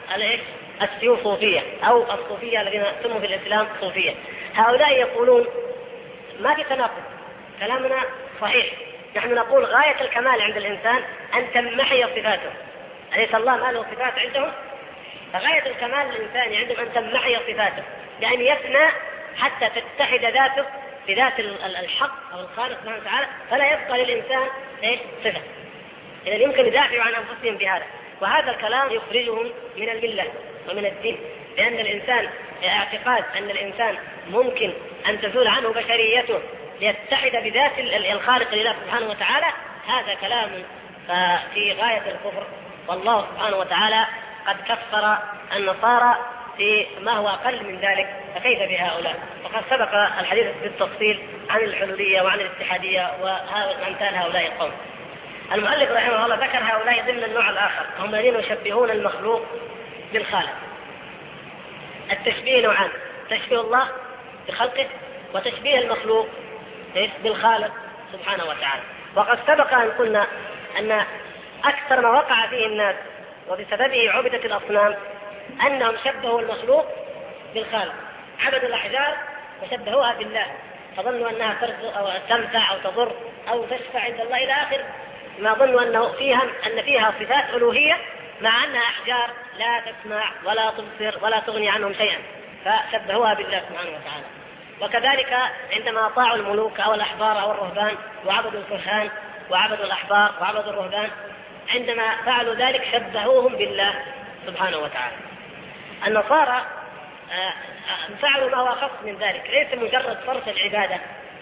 السيوصوفية أو الصوفية الذين سموا في الإسلام صوفية. هؤلاء يقولون ما في تناقض، كلامنا صحيح، نحن نقول غاية الكمال عند الإنسان أن تمحي صفاته، أليس الله ما له صفات عندهم؟ فغاية الكمال للإنسان عندهم أن تمحي صفاته، بأن يفنى حتى تتحد ذاته بذات الحق أو الخالق سبحانه وتعالى، فلا يبقى للإنسان صفة. إذا يمكن يدافعوا عن أنفسهم بهذا، وهذا الكلام يخرجهم من الملة ومن الدين، لأن الإنسان اعتقاد أن الإنسان ممكن أن تزول عنه بشريته ليتحد بذات الخالق لله سبحانه وتعالى، هذا كلام في غاية الكفر. والله سبحانه وتعالى قد كفر النصارى في ما هو أقل من ذلك، فكيف بهؤلاء؟ وقد سبق الحديث بالتفصيل عن الحلولية وعن الاتحادية وأمثال هؤلاء القوم. المؤلف رحمه الله ذكر هؤلاء ضمن النوع الآخر، هم الذين يشبهون المخلوق بالخالق. التشبيه نوعان، تشبيه الله بخلقه وتشبيه المخلوق بالخالق سبحانه وتعالى. وقد سبق أن قلنا أن أكثر ما وقع فيه الناس وبسببه عبدت الأصنام أنهم شبهوا المخلوق بالخالق، عبدوا الأحجار وشبهوها بالله، فظنوا أنها ترزق أو تنفع أو تضر أو تشفع عند الله إلى آخر ما ظنوا أن فيها صفات ألوهية، مع أنها أحجار لا تسمع ولا تبصر ولا تغني عنهم شيئا، فشبهوها بالله سبحانه وتعالى. وكذلك عندما أطاعوا الملوك أو الأحبار أو الرهبان وعبدوا الكهان وعبدوا الأحبار وعبدوا الرهبان، عندما فعلوا ذلك شبهوهم بالله سبحانه وتعالى. النصارى فعلوا ما هو أخص من ذلك، ليس مجرد صرف العبادة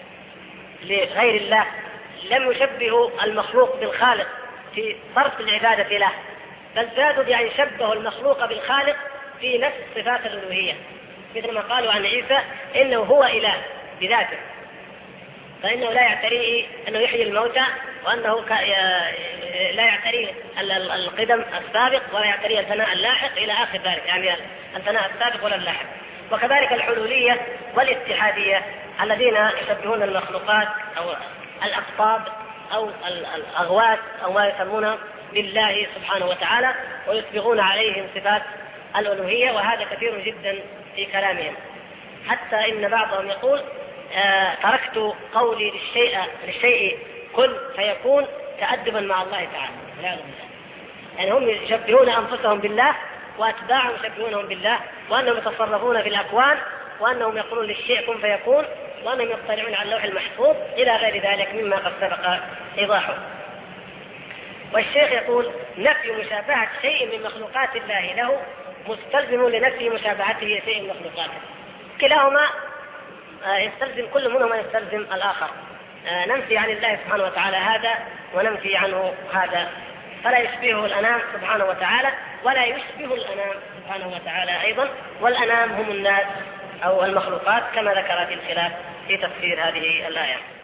لغير الله، لم يشبهوا المخلوق بالخالق في صرف العبادة له، بل زادوا بأن يشبهوا المخلوق بالخالق في نفس صفات الألوهية، مثل ما قالوا عن عيسى إنه هو إله بذاته، فإنه لا يعتريه أنه يحيي الموتى، وأنه لا يعتريه القدم السابق ولا يعتريه الفناء اللاحق إلى آخر ذلك، يعني الفناء السابق ولا اللاحق. وكذلك الحلولية والاتحادية الذين يشبهون المخلوقات أو الأقطاب أو الأغواث أو ما يسمونه بالله سبحانه وتعالى، ويسبغون عليهم صفات الألوهية، وهذا كثير جدا في كلامهم، حتى إن بعضهم يقول تركت قولي للشيء كن فيكون تأدبا مع الله تعالى. يعني هم يشبهون أنفسهم بالله وأتباعهم يشبهونهم بالله، وأنهم يتصرفون في الأكوان وأنهم يقولون للشيء كن فيكون، وأنهم يطلعون على اللوح المحفوظ إلى غير ذلك مما قد سبق إيضاحه. والشيخ يقول نفي مشابهة شيء من مخلوقات الله له مستلزم لنفي مشابهته شيء من مخلوقاته. كلاهما يستلزم، كل منهما يستلزم الآخر. ننفي عن الله سبحانه وتعالى هذا وننفي عنه هذا، فلا يشبهه الأنام سبحانه وتعالى ولا يشبه الأنام سبحانه وتعالى أيضا، والأنام هم الناس أو المخلوقات كما ذكر في الخلاف في تفسير هذه الآية.